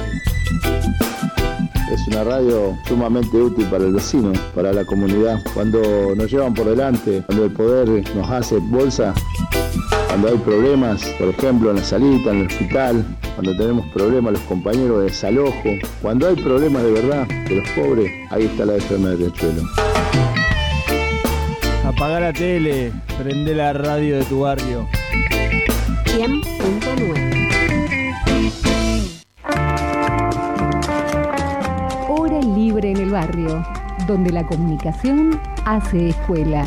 Es una radio sumamente útil para el vecino, para la comunidad. Cuando nos llevan por delante, cuando el poder nos hace bolsa, cuando hay problemas, por ejemplo en la salita, en el hospital, cuando tenemos problemas los compañeros de desalojo, cuando hay problemas de verdad de los pobres, ahí está la F M de Riachuelo. Apagá la tele, prende la radio de tu barrio. cien punto nueve. Hora Libre en el Barrio, donde la comunicación hace escuela.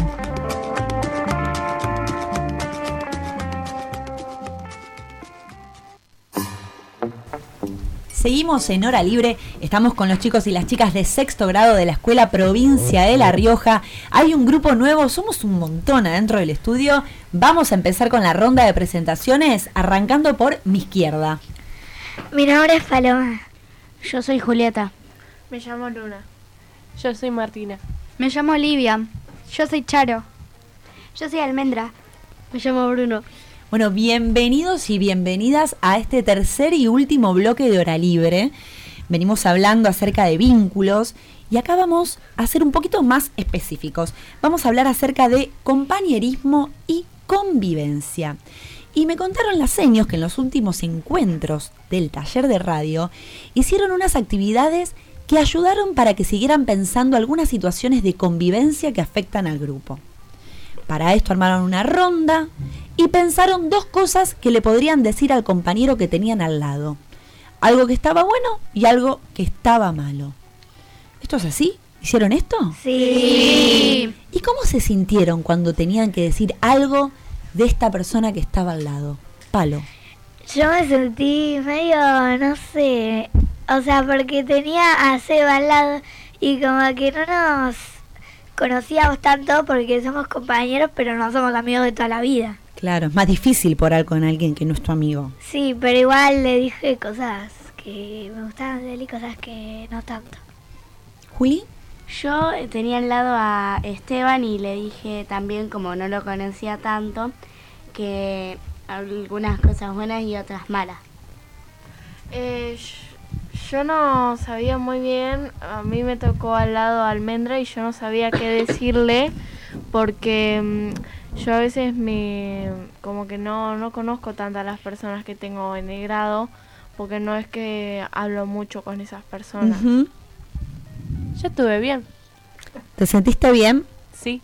Seguimos en Hora Libre, estamos con los chicos y las chicas de sexto grado de la Escuela Provincia de La Rioja. Hay un grupo nuevo, somos un montón adentro del estudio. Vamos a empezar con la ronda de presentaciones, arrancando por mi izquierda. Mi nombre es Paloma. Yo soy Julieta. Me llamo Luna. Yo soy Martina. Me llamo Olivia. Yo soy Charo. Yo soy Almendra. Me llamo Bruno. Bueno, bienvenidos y bienvenidas a este tercer y último bloque de Hora Libre. Venimos hablando acerca de vínculos y acá vamos a ser un poquito más específicos. Vamos a hablar acerca de compañerismo y convivencia. Y me contaron las seños que en los últimos encuentros del taller de radio hicieron unas actividades que ayudaron para que siguieran pensando algunas situaciones de convivencia que afectan al grupo. Para esto armaron una ronda y pensaron dos cosas que le podrían decir al compañero que tenían al lado. Algo que estaba bueno y algo que estaba malo. ¿Esto es así? ¿Hicieron esto? Sí. ¿Y cómo se sintieron cuando tenían que decir algo de esta persona que estaba al lado? Palo. Yo me sentí medio, no sé, o sea, porque tenía a Seba al lado y como que no nos conocíamos tanto porque somos compañeros, pero no somos amigos de toda la vida. Claro, es más difícil por algo con alguien que no es tu amigo. Sí, pero igual le dije cosas que me gustaban de él y cosas que no tanto. ¿Juli? Yo tenía al lado a Esteban y le dije también, como no lo conocía tanto, que algunas cosas buenas y otras malas. Eh, yo no sabía muy bien, a mí me tocó al lado Almendra y yo no sabía qué decirle porque mmm, yo a veces me como que no, no conozco tanto a las personas que tengo en el grado porque no es que hablo mucho con esas personas. Uh-huh. Yo estuve bien. ¿Te sentiste bien? Sí.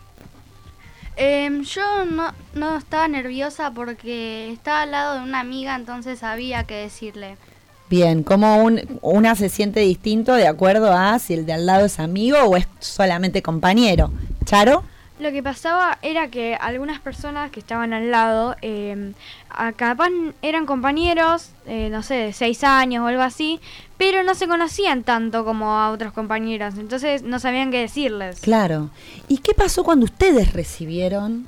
Eh, yo no, no estaba nerviosa porque estaba al lado de una amiga, entonces sabía qué decirle. Bien, ¿cómo un, una se siente distinto de acuerdo a si el de al lado es amigo o es solamente compañero? ¿Charo? Lo que pasaba era que algunas personas que estaban al lado, eh, capaz eran compañeros, eh, no sé, de seis años o algo así, pero no se conocían tanto como a otros compañeros, entonces no sabían qué decirles. Claro. ¿Y qué pasó cuando ustedes recibieron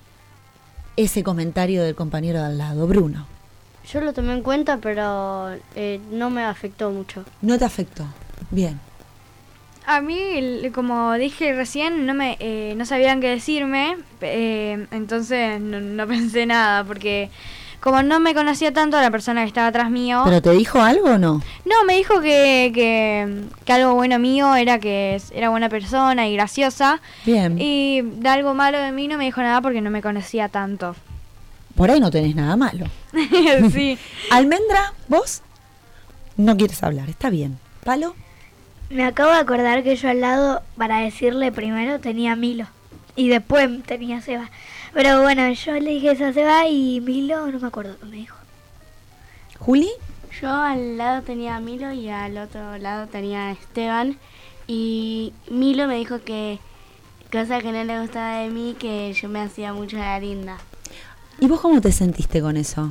ese comentario del compañero de al lado, Bruno? Yo lo tomé en cuenta, pero eh, no me afectó mucho. ¿No te afectó? Bien. A mí, el- como dije recién, no me eh, no sabían qué decirme, eh, entonces no, no pensé nada, porque como no me conocía tanto a la persona que estaba atrás mío... ¿Pero te dijo algo o no? No, me dijo que, que, que algo bueno mío era que era buena persona y graciosa. Bien. Y de algo malo de mí no me dijo nada porque no me conocía tanto. Por ahí no tenés nada malo. Sí. Almendra, ¿vos? No quieres hablar, está bien. ¿Palo? Me acabo de acordar que yo al lado, para decirle primero, tenía a Milo. Y después tenía a Seba. Pero bueno, yo le dije eso a Seba y Milo no me acuerdo qué me dijo. ¿Juli? Yo al lado tenía a Milo y al otro lado tenía a Esteban. Y Milo me dijo que cosa que no le gustaba de mí, que yo me hacía mucho la linda. ¿Y vos cómo te sentiste con eso?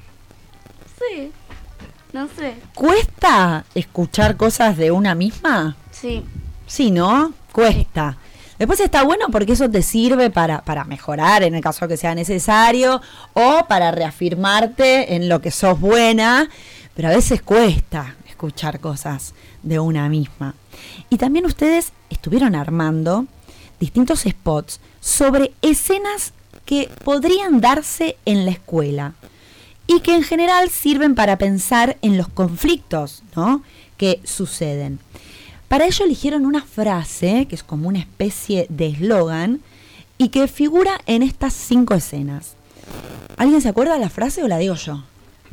Sí, no sé. ¿Cuesta escuchar cosas de una misma? Sí. Sí, ¿no? Cuesta. Después está bueno porque eso te sirve para, para mejorar en el caso que sea necesario o para reafirmarte en lo que sos buena, pero a veces cuesta escuchar cosas de una misma. Y también ustedes estuvieron armando distintos spots sobre escenas que podrían darse en la escuela y que en general sirven para pensar en los conflictos, ¿no?, que suceden. Para ello eligieron una frase que es como una especie de eslogan y que figura en estas cinco escenas. ¿Alguien se acuerda de la frase o la digo yo?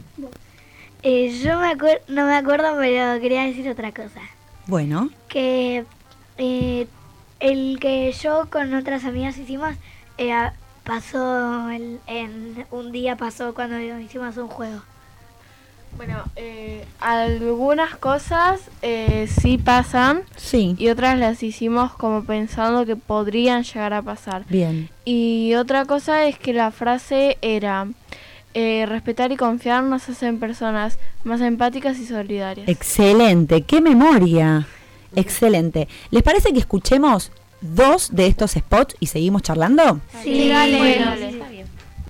Eh, yo me acuer- no me acuerdo, pero quería decir otra cosa. Bueno, Que eh, el que yo con otras amigas hicimos, eh, a- pasó el- en un día pasó cuando hicimos un juego. Bueno, eh, algunas cosas eh, sí pasan sí. y otras las hicimos como pensando que podrían llegar a pasar. Bien. Y otra cosa es que la frase era eh, respetar y confiar nos hacen personas más empáticas y solidarias. Excelente, qué memoria. Excelente. ¿Les parece que escuchemos dos de estos spots y seguimos charlando? Sí, dale. Bueno, dale. está bien.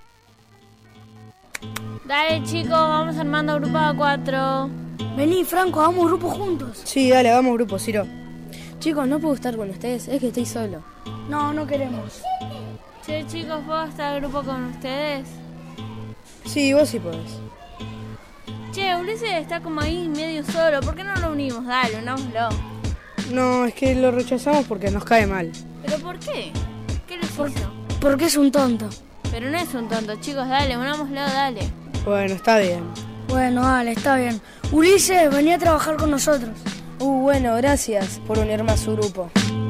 Dale chicos, vamos armando grupo a cuatro. Vení, Franco, hagamos grupo juntos. Sí, dale, hagamos grupo, Ciro. Chicos, no puedo estar con ustedes, es que estoy solo. No, no queremos. Che chicos, ¿puedo estar en grupo con ustedes? Sí, vos sí podés. Che, Ulises está como ahí medio solo, ¿por qué no lo unimos? Dale, unámoslo. No, es que lo rechazamos porque nos cae mal. ¿Pero por qué? ¿Qué les hizo? Porque es un tonto. Pero no es un tonto, chicos, dale, unámoslo, dale. Bueno, está bien. Bueno, dale, está bien. Ulises, venía a trabajar con nosotros. Uh, bueno, gracias por unirme a su grupo.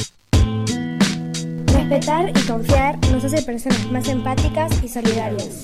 Respetar y confiar nos hace personas más empáticas y solidarias.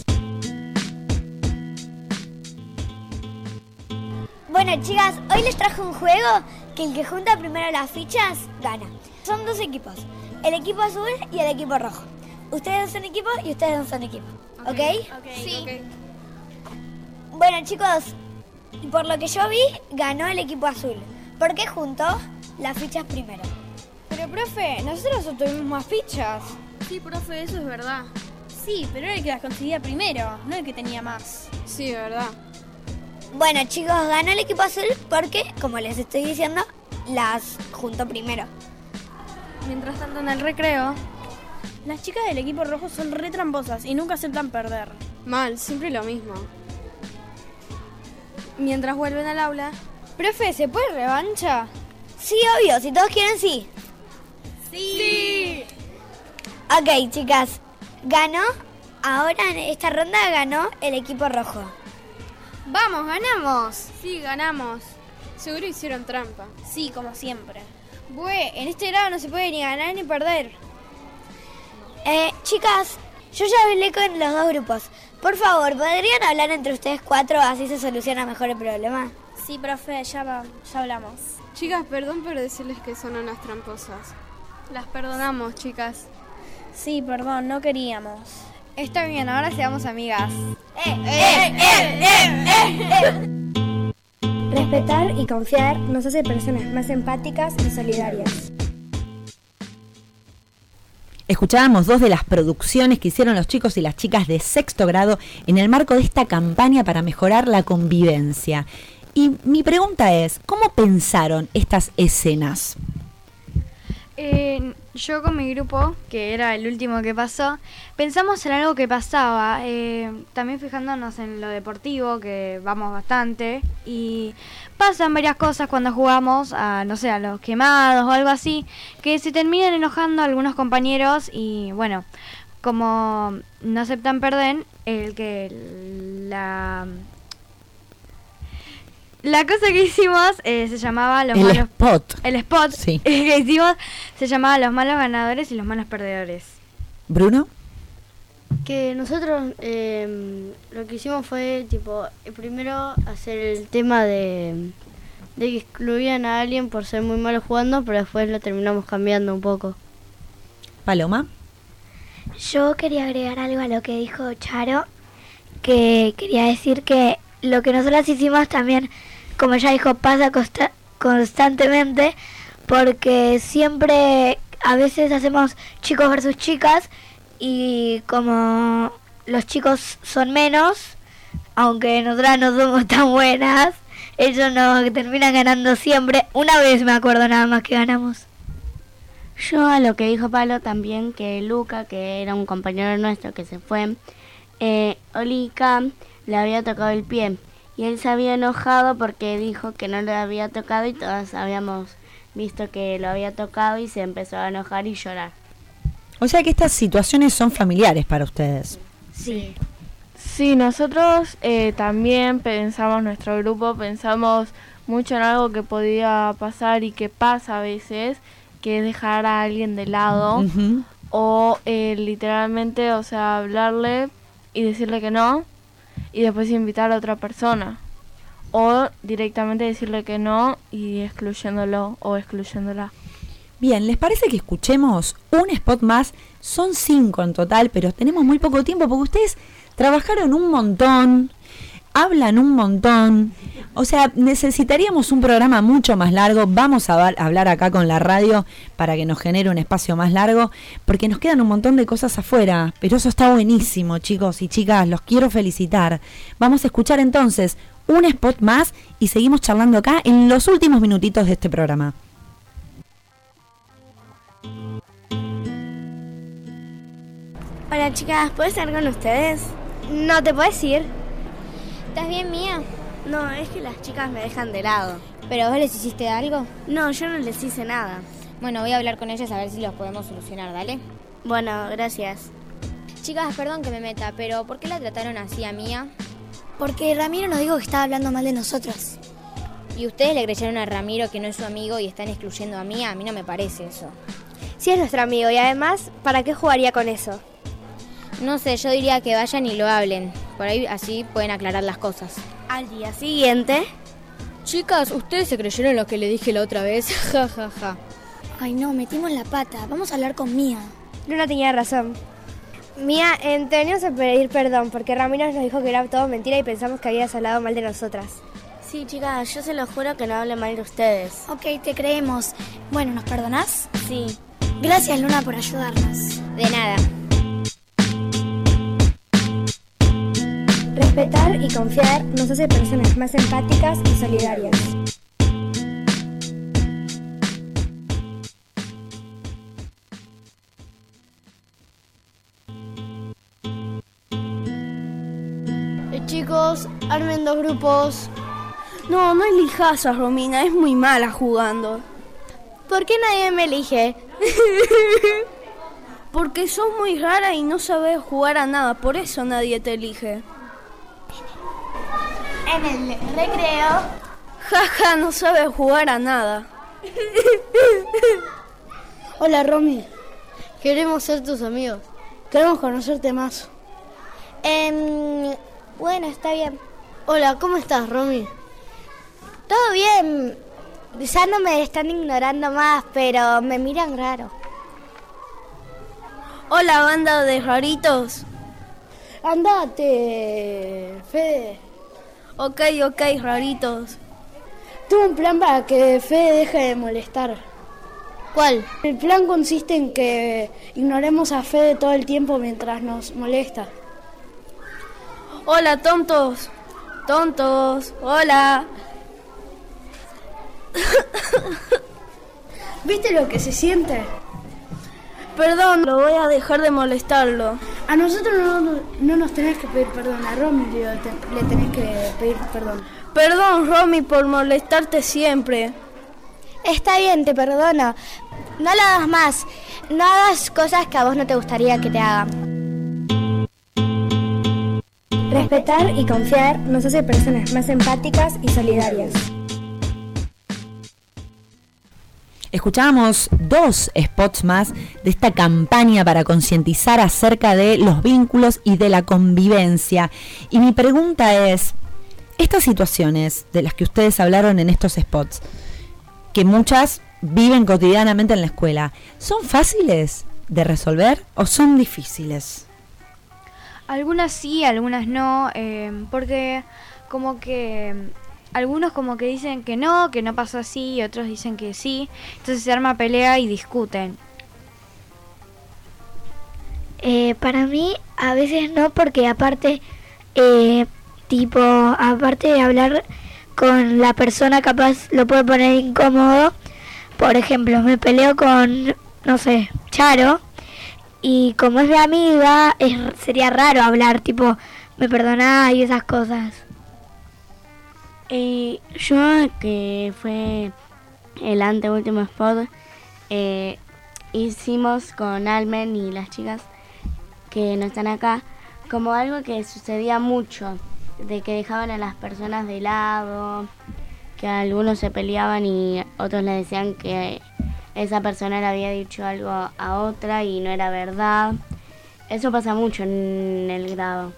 Bueno, chicas, hoy les traje un juego que el que junta primero las fichas gana. Son dos equipos, el equipo azul y el equipo rojo. Ustedes dos son equipo y ustedes dos son equipo, ¿ok? Okay, Sí. okay. Bueno, chicos, por lo que yo vi, ganó el equipo azul, porque juntó las fichas primero. Pero, profe, nosotros obtuvimos más fichas. Sí, profe, eso es verdad. Sí, pero era el que las conseguía primero, no el que tenía más. Sí, verdad. Bueno, chicos, ganó el equipo azul porque, como les estoy diciendo, las juntó primero. Mientras tanto, en el recreo, las chicas del equipo rojo son re tramposas y nunca aceptan perder. Mal, siempre lo mismo. Mientras vuelven al aula... Profe, ¿se puede revancha? Sí, obvio, si todos quieren, sí. ¡Sí! Ok, chicas, ganó, ahora en esta ronda ganó el equipo rojo. ¡Vamos, ganamos! Sí, ganamos. Seguro hicieron trampa. Sí, como siempre. Bue, en este grado no se puede ni ganar ni perder. Eh, chicas, yo ya hablé con los dos grupos. Por favor, ¿podrían hablar entre ustedes cuatro así se soluciona mejor el problema? Sí, profe, ya, va- ya hablamos. Chicas, perdón por decirles que son unas tramposas. Las perdonamos, chicas. Sí, perdón, no queríamos. Está bien, ahora seamos amigas. Respetar y confiar nos hace personas más empáticas y solidarias. Escuchábamos dos de las producciones que hicieron los chicos y las chicas de sexto grado en el marco de esta campaña para mejorar la convivencia. Y mi pregunta es, ¿cómo pensaron estas escenas? Eh, yo con mi grupo, que era el último que pasó, pensamos en algo que pasaba, eh, también fijándonos en lo deportivo, que vamos bastante, y pasan varias cosas cuando jugamos a, no sé, a los quemados o algo así, que se terminan enojando algunos compañeros y bueno, como no aceptan perder, el que la... La cosa que hicimos eh, se llamaba los el malos... spot. El spot Sí. que hicimos se llamaba los malos ganadores y los malos perdedores. ¿Bruno? Que nosotros eh, lo que hicimos fue, tipo, primero hacer el tema de, de que excluían a alguien por ser muy malo jugando, pero después lo terminamos cambiando un poco. ¿Paloma? Yo quería agregar algo a lo que dijo Charo, que quería decir que lo que nosotras hicimos también, como ella dijo, pasa consta- constantemente, porque siempre, a veces hacemos chicos versus chicas, y como los chicos son menos, aunque nosotras no somos tan buenas, ellos nos terminan ganando siempre. Una vez me acuerdo nada más que ganamos. Yo a lo que dijo Palo también, que Luca, que era un compañero nuestro que se fue, eh, Olika le había tocado el pie y él se había enojado porque dijo que no le había tocado y todos habíamos visto que lo había tocado y se empezó a enojar y llorar. O sea que estas situaciones son familiares para ustedes. Sí. Sí, nosotros eh, también pensamos, nuestro grupo, pensamos mucho en algo que podía pasar y que pasa a veces, que es dejar a alguien de lado Uh-huh. o eh, literalmente, o sea, hablarle y decirle que no y después invitar a otra persona o directamente decirle que no y excluyéndolo o excluyéndola. Bien, ¿les parece que escuchemos un spot más? Son cinco en total, pero tenemos muy poco tiempo porque ustedes trabajaron un montón, hablan un montón. O sea, necesitaríamos un programa mucho más largo. Vamos a va- hablar acá con la radio para que nos genere un espacio más largo, porque nos quedan un montón de cosas afuera. Pero eso está buenísimo, chicos y chicas, los quiero felicitar. Vamos a escuchar entonces un spot más y seguimos charlando acá en los últimos minutitos de este programa. Hola chicas, ¿puedo estar con ustedes? No te puedes ir. ¿Estás bien, Mía? No, es que las chicas me dejan de lado. ¿Pero vos les hiciste algo? No, yo no les hice nada. Bueno, voy a hablar con ellas a ver si los podemos solucionar, ¿dale? Bueno, gracias. Chicas, perdón que me meta, pero ¿por qué la trataron así a Mía? Porque Ramiro nos dijo que estaba hablando mal de nosotros. ¿Y ustedes le creyeron a Ramiro que no es su amigo y están excluyendo a Mía? A mí no me parece eso. Sí es nuestro amigo y además, ¿para qué jugaría con eso? No sé, yo diría que vayan y lo hablen. Por ahí así pueden aclarar las cosas. Al día siguiente... Chicas, ¿ustedes se creyeron lo que le dije la otra vez? Ja, ja, ja. Ay no, metimos la pata. Vamos a hablar con Mía. Luna tenía razón. Mía, eh, teníamos que pedir perdón porque Ramiro nos dijo que era todo mentira y pensamos que habías hablado mal de nosotras. Sí, chicas, yo se lo juro que no hable mal de ustedes. Ok, te creemos. Bueno, ¿nos perdonás? Sí. Gracias, Luna, por ayudarnos. De nada. Respetar y confiar nos hace personas más empáticas y solidarias. Eh, chicos, armen dos grupos. No, no elijas a Romina, es muy mala jugando. ¿Por qué nadie me elige? Porque sos muy rara y no sabes jugar a nada, por eso nadie te elige. En el recreo. Jaja, no sabes jugar a nada. Hola, Romy. Queremos ser tus amigos. Queremos conocerte más. Eh, bueno, está bien. Hola, ¿cómo estás, Romy? Todo bien. Ya no me están ignorando más, pero me miran raro. Hola, banda de raritos. Andate, Fede. Ok, ok, raritos. Tuve un plan para que Fede deje de molestar. ¿Cuál? El plan consiste en que ignoremos a Fede todo el tiempo mientras nos molesta. Hola, tontos. Tontos. Hola. ¿Viste lo que se siente? Perdón, lo voy a dejar de molestarlo. A nosotros no, no, no nos tenés que pedir perdón, a Romy le, le tenés que pedir perdón. Perdón, Romy, por molestarte siempre. Está bien, te perdono. No lo hagas más. No hagas cosas que a vos no te gustaría que te hagan. Respetar y confiar nos hace personas más empáticas y solidarias. Escuchábamos dos spots más de esta campaña para concientizar acerca de los vínculos y de la convivencia. Y mi pregunta es, estas situaciones de las que ustedes hablaron en estos spots, que muchas viven cotidianamente en la escuela, ¿son fáciles de resolver o son difíciles? Algunas sí, algunas no, eh, porque como que algunos como que dicen que no, que no pasó así, y otros dicen que sí, entonces se arma pelea y discuten. Eh, para mí a veces no, porque aparte, eh, tipo, aparte de hablar con la persona capaz lo puede poner incómodo. Por ejemplo, me peleo con, no sé, Charo, y como es mi amiga, es, sería raro hablar, tipo, me perdonás y esas cosas. Y yo, que fue el anteúltimo spot, eh, hicimos con Almen y las chicas que no están acá, como algo que sucedía mucho, de que dejaban a las personas de lado, que algunos se peleaban y otros le decían que esa persona le había dicho algo a otra y no era verdad. Eso pasa mucho en el grado.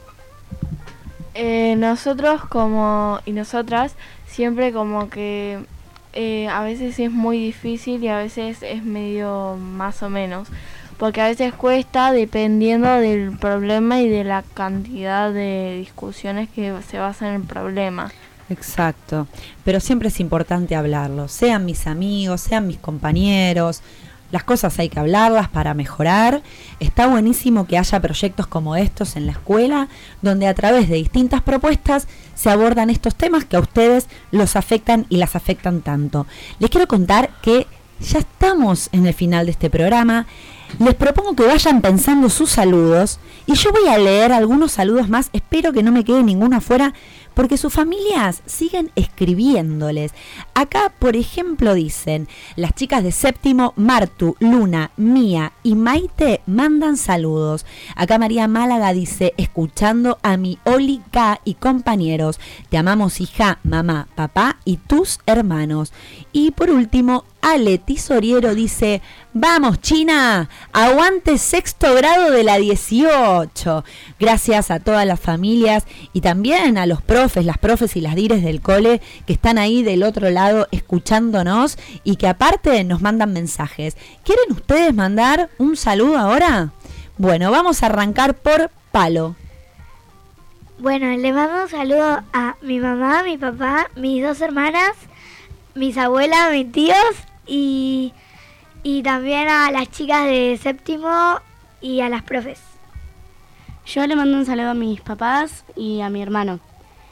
Eh, nosotros como y nosotras siempre como que eh, a veces es muy difícil y a veces es medio más o menos, porque a veces cuesta dependiendo del problema y de la cantidad de discusiones que se basan en el problema. Exacto, pero siempre es importante hablarlo, sean mis amigos, sean mis compañeros. Las cosas hay que hablarlas para mejorar. Está buenísimo que haya proyectos como estos en la escuela, donde a través de distintas propuestas se abordan estos temas que a ustedes los afectan y las afectan tanto. Les quiero contar que ya estamos en el final de este programa. Les propongo que vayan pensando sus saludos y yo voy a leer algunos saludos más. Espero que no me quede ninguno afuera, porque sus familias siguen escribiéndoles. Acá, por ejemplo, dicen, las chicas de séptimo, Martu, Luna, Mía y Maite mandan saludos. Acá María Málaga dice, escuchando a mi Oli K y compañeros. Te amamos, hija, mamá, papá y tus hermanos. Y por último, Ale Tisoriero dice, vamos China, aguante sexto grado de la dieciocho. Gracias a todas las familias y también a los profes, las profes y las dires del cole que están ahí del otro lado escuchándonos y que aparte nos mandan mensajes. ¿Quieren ustedes mandar un saludo ahora? Bueno, vamos a arrancar por Palo. Bueno, le mando un saludo a mi mamá, mi papá, mis dos hermanas, mis abuelas, mis tíos y, y también a las chicas de séptimo y a las profes. Yo le mando un saludo a mis papás y a mi hermano.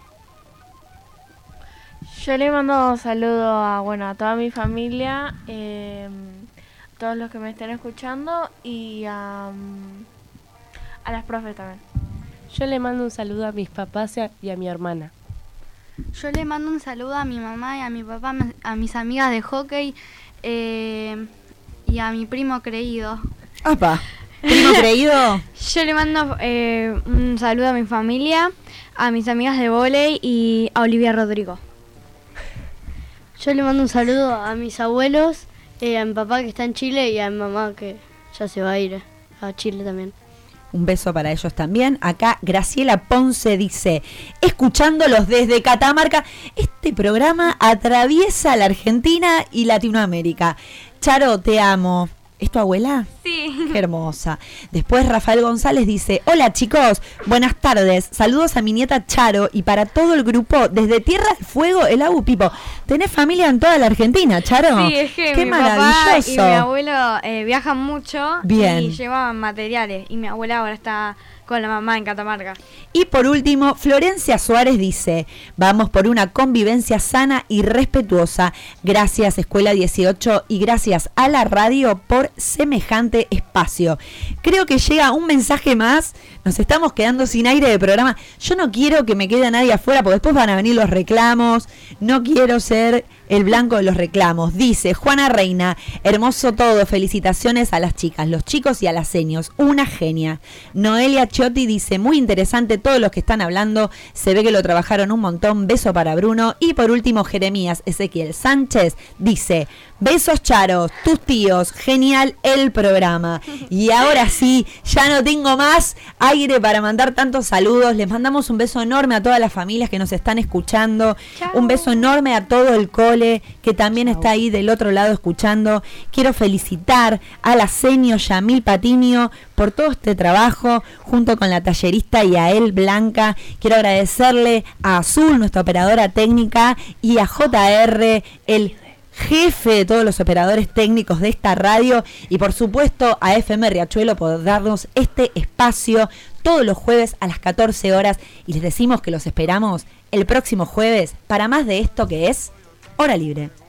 Yo le mando un saludo a, bueno, a toda mi familia, eh, a todos los que me estén escuchando y a, a las profes también. Yo le mando un saludo a mis papás y a mi hermana. Yo le mando un saludo a mi mamá y a mi papá, a mis amigas de hockey eh, y a mi primo creído. ¡Apa! ¿Primo creído? Yo le mando eh, un saludo a mi familia, a mis amigas de vóley y a Olivia Rodrigo. Yo le mando un saludo a mis abuelos, eh, a mi papá que está en Chile y a mi mamá que ya se va a ir a Chile también. Un beso para ellos también. Acá Graciela Ponce dice, escuchándolos desde Catamarca, este programa atraviesa la Argentina y Latinoamérica. Charo, te amo. ¿Es tu abuela? Sí. Qué hermosa. Después Rafael González dice, hola chicos, buenas tardes, saludos a mi nieta Charo y para todo el grupo desde Tierra del Fuego, el Abu Pipo. ¿Tenés familia en toda la Argentina, Charo? Sí, es que Qué mi maravilloso. papá y mi abuelo eh, viajan mucho. Bien. Y llevaban materiales y mi abuela ahora está con la mamá en Catamarca. Y por último, Florencia Suárez dice, vamos por una convivencia sana y respetuosa. Gracias Escuela dieciocho y gracias a la radio por semejante espacio. Creo que llega un mensaje más. Nos estamos quedando sin aire de programa. Yo no quiero que me quede nadie afuera porque después van a venir los reclamos. No quiero ser el blanco de los reclamos. Dice Juana Reina, hermoso todo, felicitaciones a las chicas, los chicos y a las seños, una genia. Noelia Chiotti dice, muy interesante todos los que están hablando, se ve que lo trabajaron un montón, beso para Bruno. Y por último Jeremías Ezequiel Sánchez dice, besos Charo, tus tíos, genial el programa. Y ahora sí, ya no tengo más aire para mandar tantos saludos, les mandamos un beso enorme a todas las familias que nos están escuchando. Chao. Un beso enorme a todo el cole que también está ahí del otro lado escuchando. Quiero felicitar a la senio Yamil Patiño por todo este trabajo junto con la tallerista y a él Blanca. Quiero agradecerle a Azul, nuestra operadora técnica, y a J R, el jefe de todos los operadores técnicos de esta radio, y por supuesto a F M Riachuelo por darnos este espacio todos los jueves a las catorce horas, y les decimos que los esperamos el próximo jueves para más de esto que es Hora Libre.